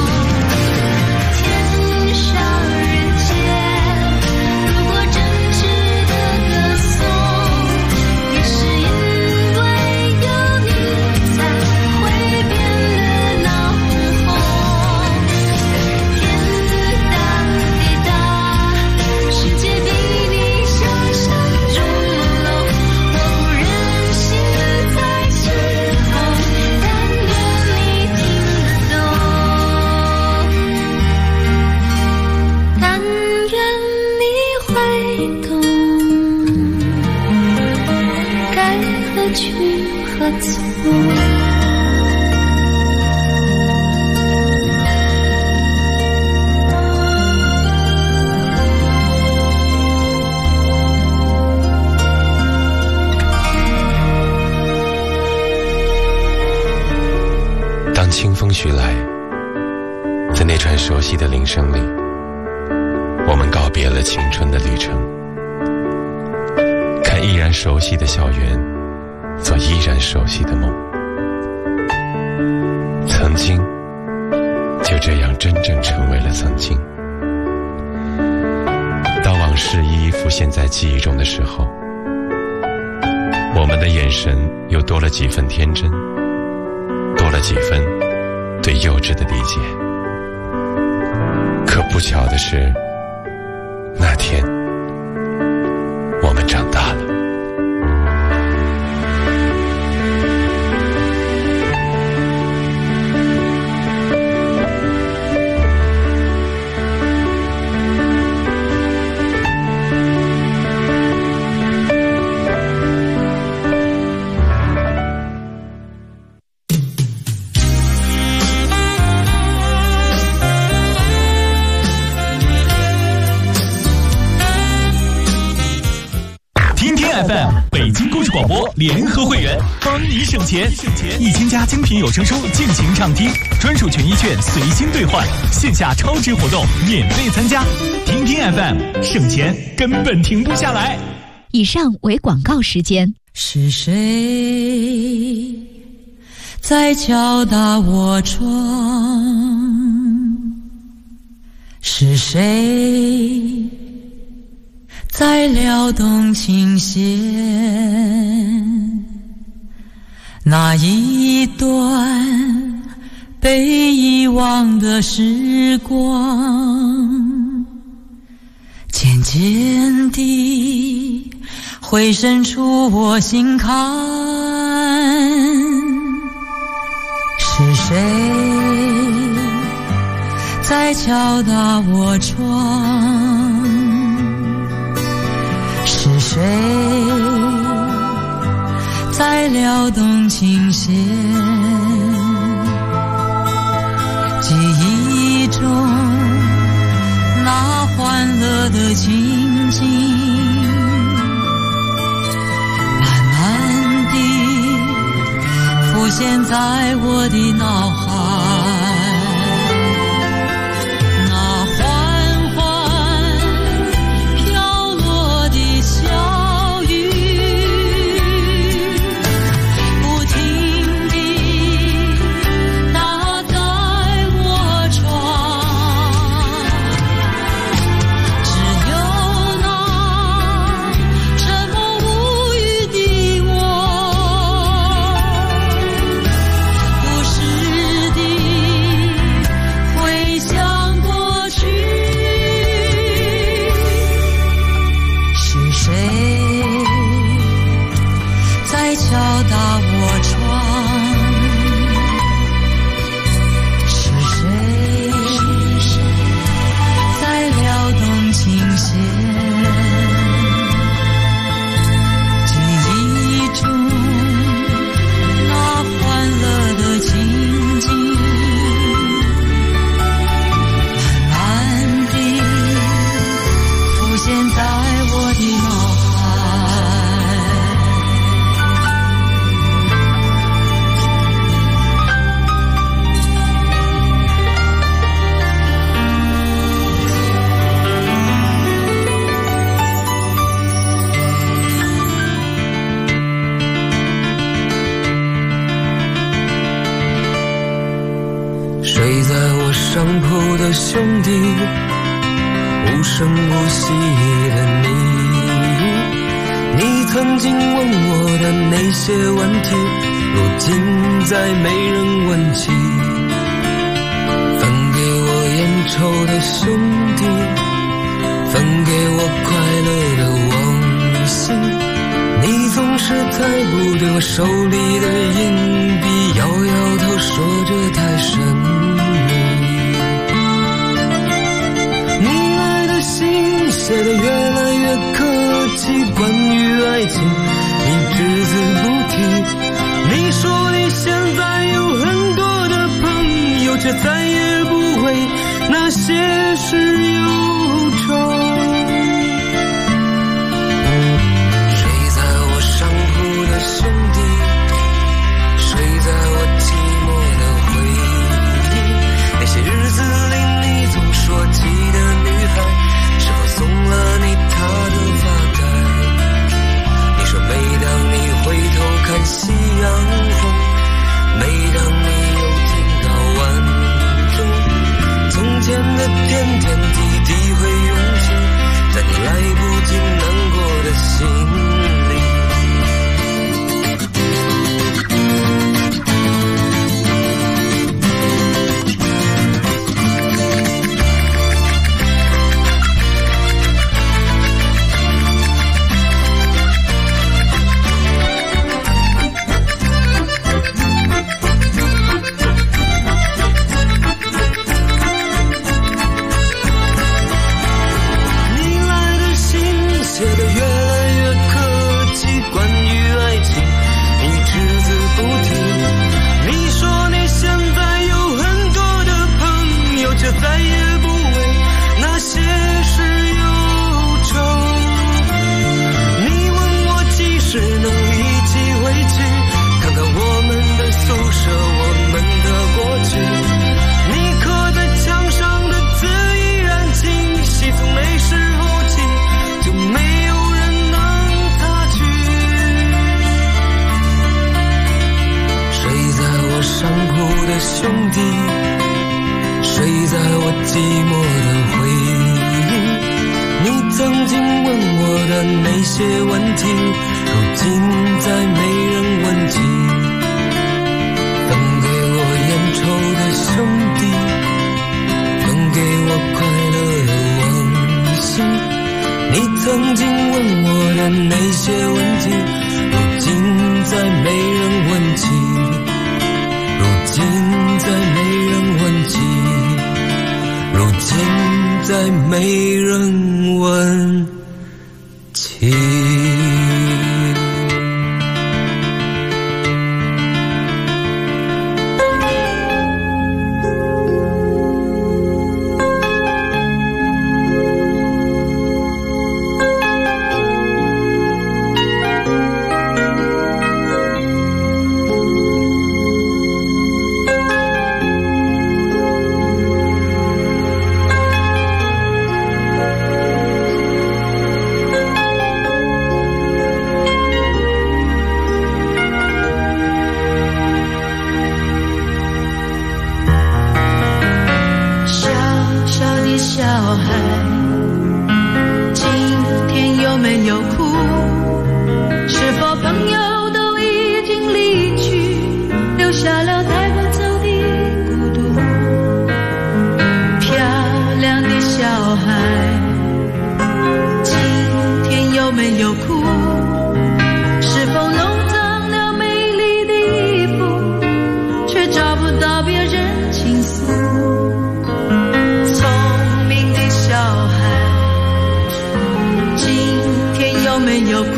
天上人间，如果真值得歌颂，也是因为有你才会变得闹哄哄。天大地大，世界比你想象中朦胧，我不忍心再起哄，但愿你听得懂，但愿你会懂，该何去何从。 当清风徐来，在那串熟悉的铃声里，我们告别了青春的旅程，看依然熟悉的校园，做依然熟悉的梦。曾经就这样真正成为了曾经。当往事一一浮现在记忆中的时候，我们的眼神又多了几分天真，多了几分对幼稚的理解。可不巧的是，那天我们长大了。 联合会员，帮你省钱，1000家精品有声书尽情畅听，专属权益券随心兑换，线下超值活动免费参加。听听 FM， 省钱根本停不下来。 以上为广告时间。 是谁在敲打我窗？是谁在撩动琴弦？那一段被遗忘的时光，渐渐地回渗出我心坎。是谁在敲打我窗？是谁在撩动琴弦？记忆中那欢乐的情景，慢慢地浮现在我的脑海。兄弟，无声无息的你曾经问我的那些问题，如今再没人问起。分给我烟抽的兄弟，分给我快乐的往昔，你总是猜不对我手里的硬币，摇摇头说着太神。写得越来越客气，关于爱情你只字不提。你说你现在有很多的朋友，却再也不为那些事忧愁。睡在我上铺的兄弟，睡在我寂寞的回忆，那些日子里你总说起的女孩，送了你她的发带。你说每当你回头看夕阳红，每当你又听到晚钟，从前的点点滴弟，睡在我寂寞的回忆。你曾经问我的那些问题，如今再没人问起。分给我烟抽的兄弟，分给我快乐的往昔。你曾经问我的那些问题，如今再没人问起。如今再没人问起，如今再没人问起。 有没有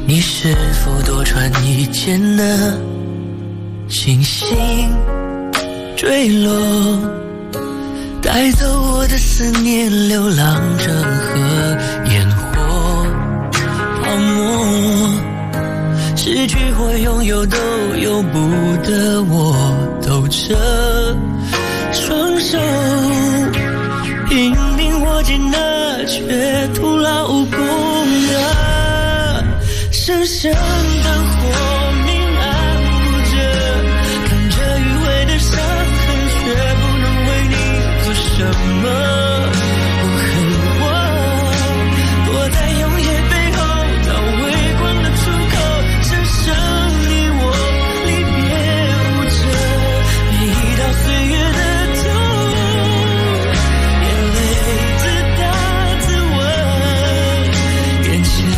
你是否多穿一件呢？星星坠落，带走我的思念，流浪着和烟火泡沫，失去或拥有都由不得我，抖着双手拼命握紧那却徒劳无功啊，深深的火明暗不着，看着迂回的伤痕，却不能为你做什么。我恨我躲在永夜背后，找微光的出口，深深你我离别无着，每一道岁月的痛，眼泪自答自问，愿前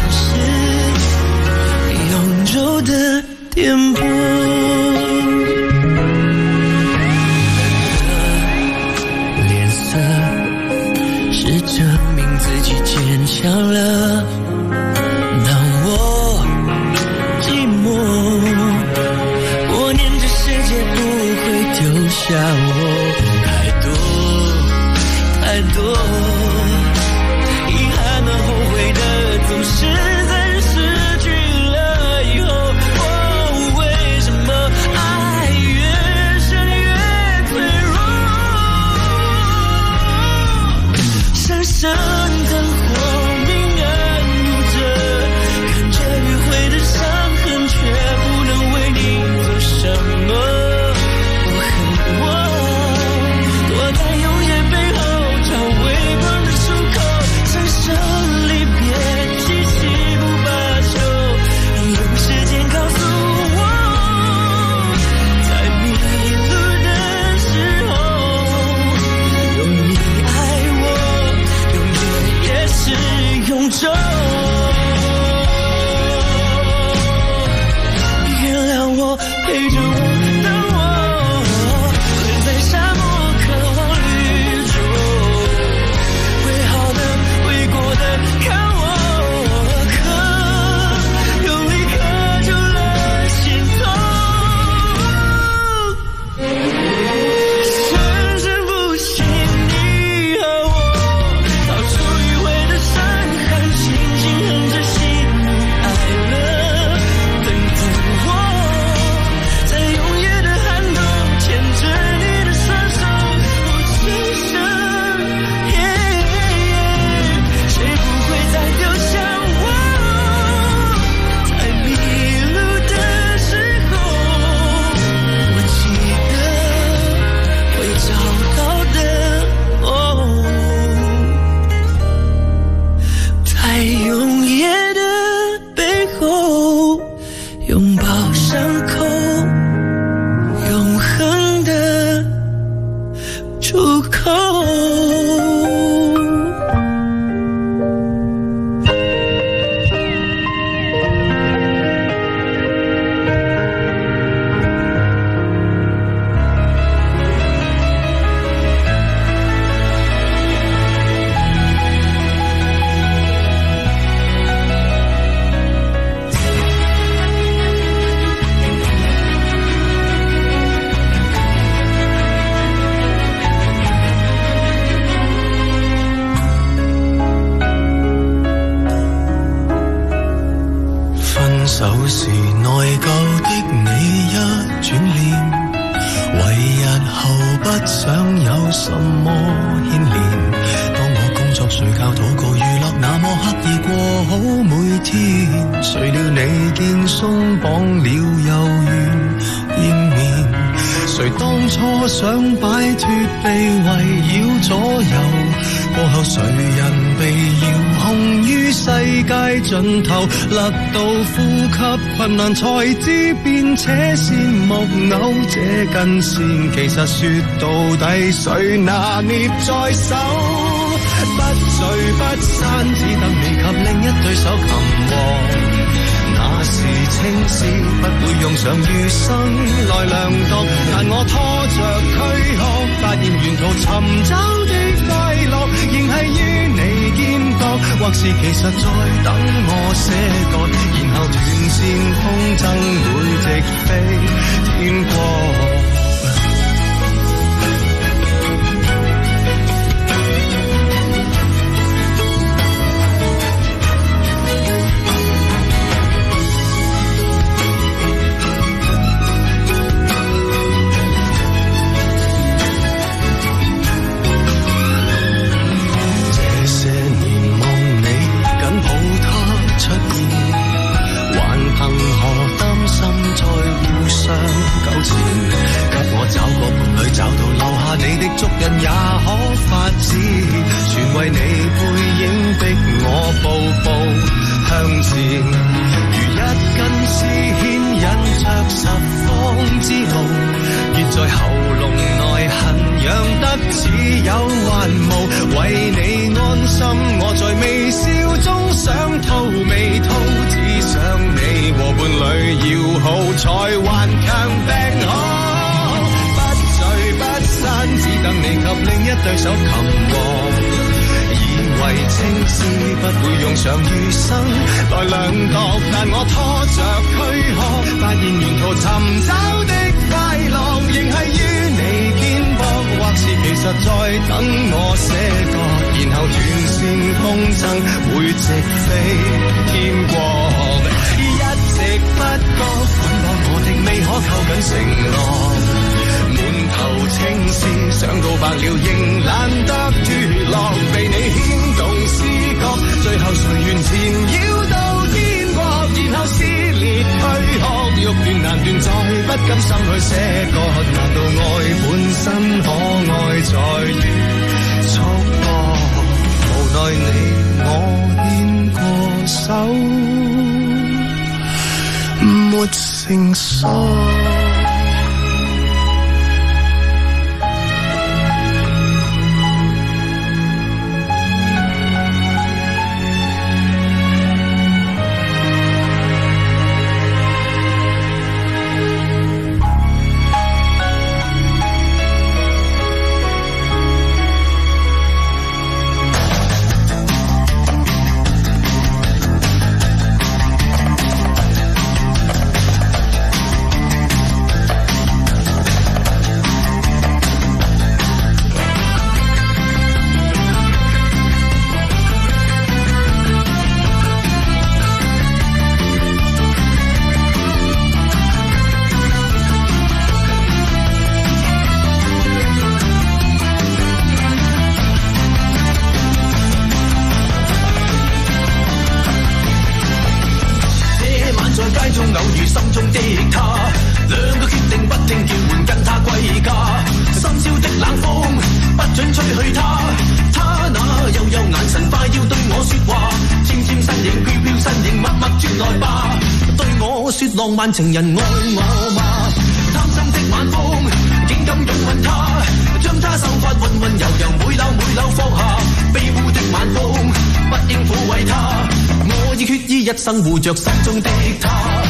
世永久的颠簸。脸色是证明自己坚强了，当我寂寞，我念这世界不会丢下我，太多遗憾和后悔的总是在人失去了以后，为什么爱越深越脆弱，深深的火明暗不着，看着迂回的伤痕，却不能为你做什么。我恨我躲在永夜背后，找微光的出口，深深离别，七七不罢休，用时间告诉我，在迷路的时候，有你爱我，永远也是永久。原谅我，陪着我，等我，困在沙漠，渴望绿洲，会好的，会过的，看我渴，用力渴住了心痛，深深不信你和我，逃出迂回的伤痕，轻轻哼着喜怒哀乐，等我，在永夜的寒冬，牵着你的双手，深深，谁不会再丢下我，在迷路的时候，我记得会找到的，在永夜的背后，拥抱伤口，永恒的出口。 分手時內疚的你一轉臉，為日後不想有什麼牽連。當我工作睡覺禱告娛樂那麼刻意過好每天，誰料你見鬆綁了又願見面。誰當初想擺脫被圍繞左右，過後誰人被遙控於世界盡頭，勒到呼吸困難才知變扯線木偶，這根線其實說到底誰拿捏在手，不聚不散，只得你及另一對手擒獲。那時青史不會用上餘生來量度，但我拖着軀殼，發現沿途尋找的快樂，仍係於你肩膊，或是其實在等我寫歌，然後斷向前，如一根絲牽引着十方之路，結在喉嚨內痕，癢得只有還無。為你安心，我在微笑中想吐未吐，只想你和伴侶要好，才頑強病好。不散，只等你及另一對手擒獲。以為情絲不會用上餘生來量度，但我拖着軀殼，發現沿途尋找的快樂，仍係於你肩膊，或是其實在等我寫歌，然後斷線風箏會直飛天國。一直不覺捆綁我的未可扣緊承諾。滿頭青絲，想告白了仍懶得脫落，被你牽動思覺，最後誰願纏繞到天國，然後撕裂軀殼，欲斷難斷，再不甘心去寫歌，難道愛本身可愛在於束縛？無奈你我牽過手，沒成熟。 浪漫情人愛我嗎？貪心的晚風，竟敢擁吻他，將他秀髮混混柔柔，每縷放下。卑污的晚風，不應撫慰他，我已決意一生護着心中的他。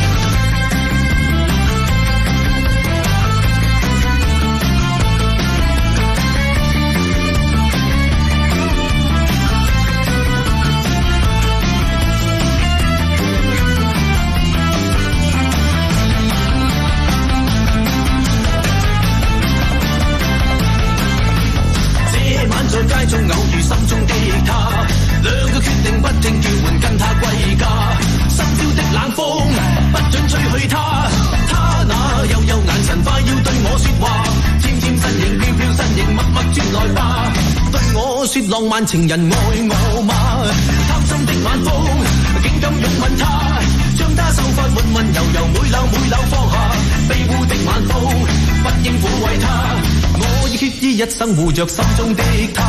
街中偶遇心中的他，兩個決定不聽叫喚跟他歸家。深宵的冷風不准吹去他，他那幽幽眼神快要對我說話，纖纖身形飄飄身形默默轉來吧，對我說浪漫情人愛我嗎？貪心的晚風竟敢擁吻他，將他秀髮混混柔柔，每縷放下。卑污的晚風不應撫慰他，我已決意一生護着心中的他。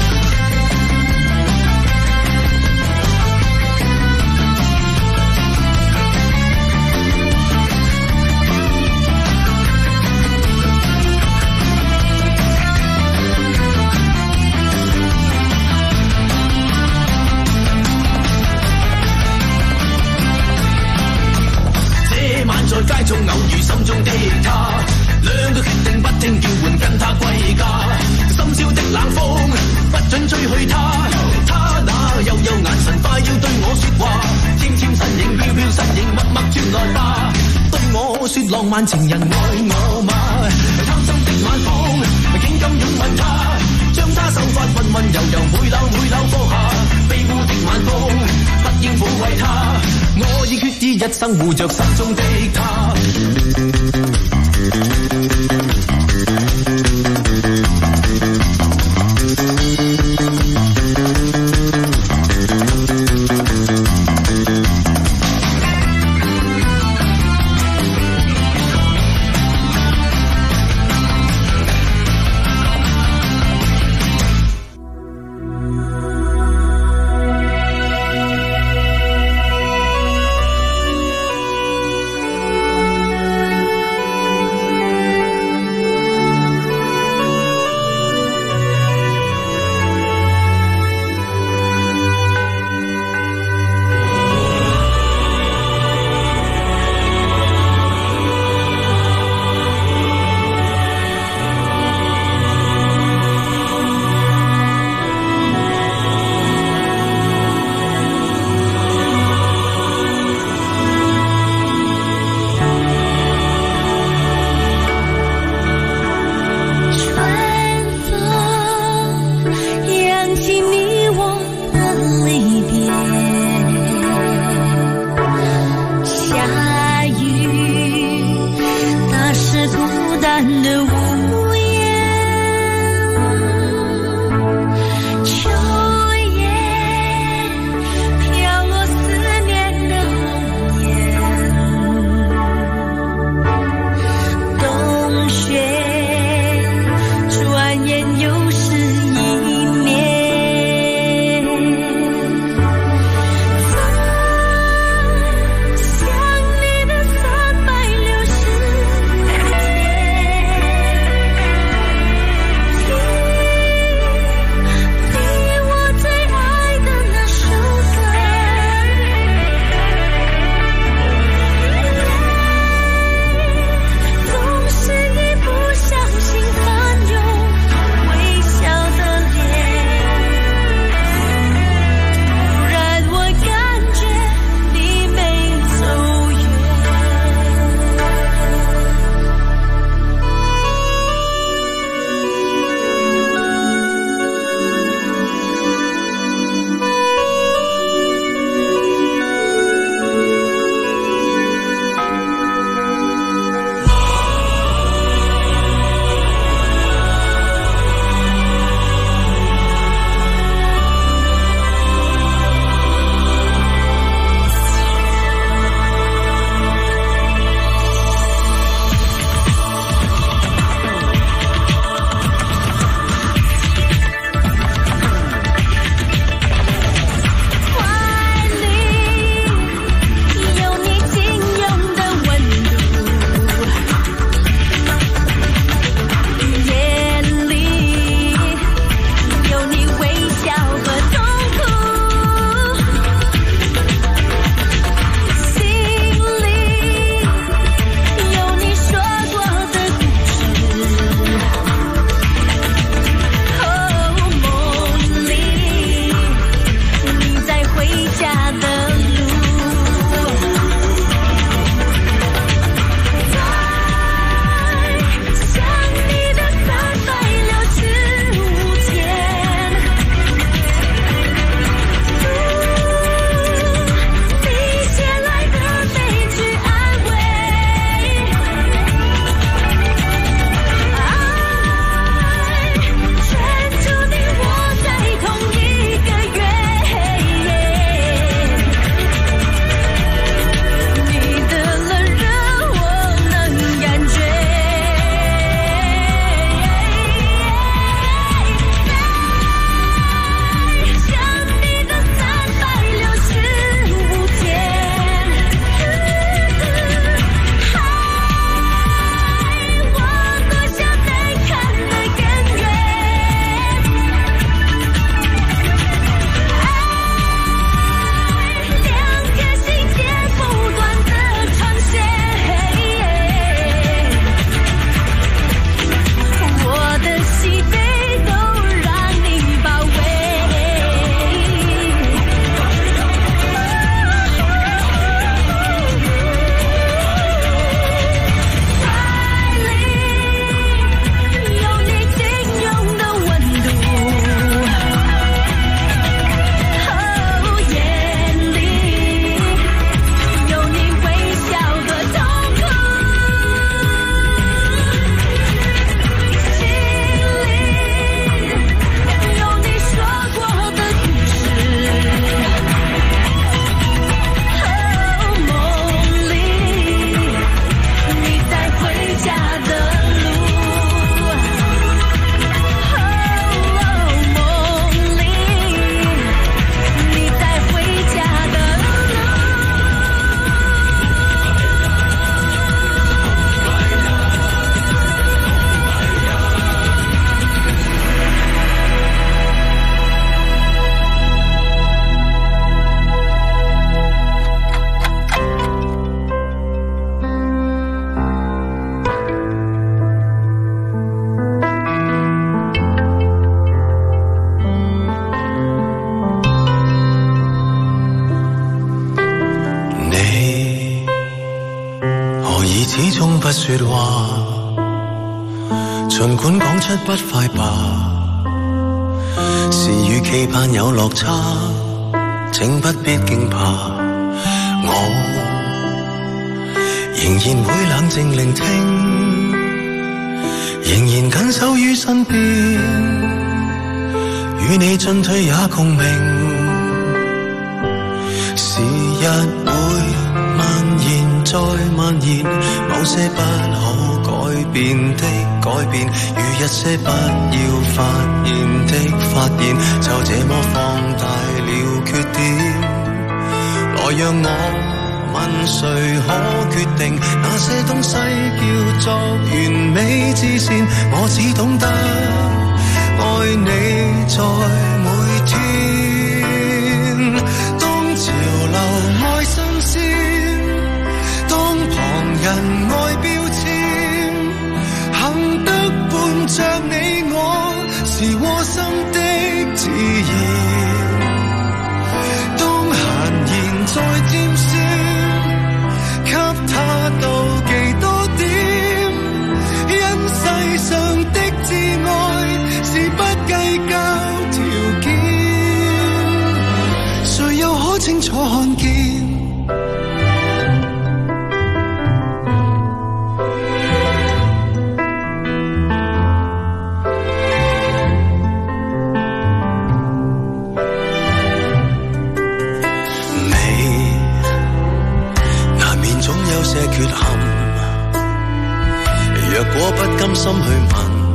這晚在街中偶遇心中的他，兩個決定不聽叫喚跟他歸家。深宵的冷風不准吹去他，他那幽幽眼神快要對我說話，纖纖身形飄飄身形默默轉來吧，對我說浪漫情人愛我嗎？貪心的晚風竟敢擁吻他，將他秀髮混混柔柔，每縷放下。卑污的晚風不應撫慰他，我已決意一生護着心中的他。 始終不說話，儘管講出不快吧。事與期盼有落差，請不必驚怕，我仍然會冷靜聆聽，仍然緊守於身邊，與你進退也共鳴。時日會蔓延再蔓延，某些不可改變的改變，與一些不要發現的發現，就這麼放大了缺點。來讓我問誰可決定那些東西叫做完美之線，我只懂得愛你在每天。當潮流愛新鮮，當旁人愛標籤，幸得伴着你我是窩心的自然。當閒言再尖酸，給他妒忌多點，因世上的摯愛是不計較條件，誰又可清楚看見？缺陷，若果不甘心去問，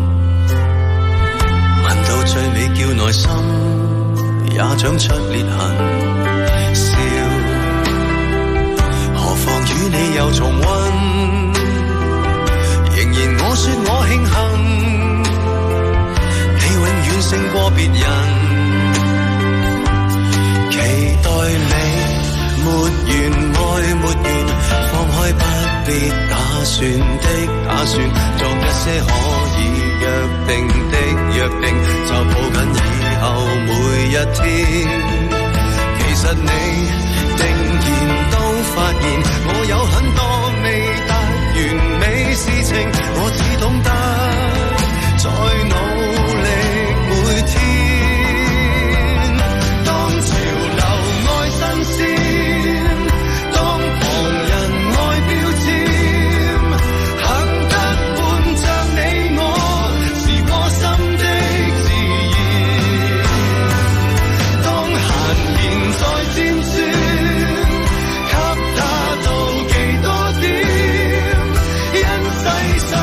問到最尾叫內心也長出裂痕。笑，何妨與你又重溫，仍然我說我慶幸，你永遠勝過別人，期待你沒完愛沒完，放開不必打算的打算，作一些可以約定的約定，就抱緊以後每一天。其實你定然都發現，我有很多未達完美事情，我只懂得再努力每天。當潮流愛新鮮，世上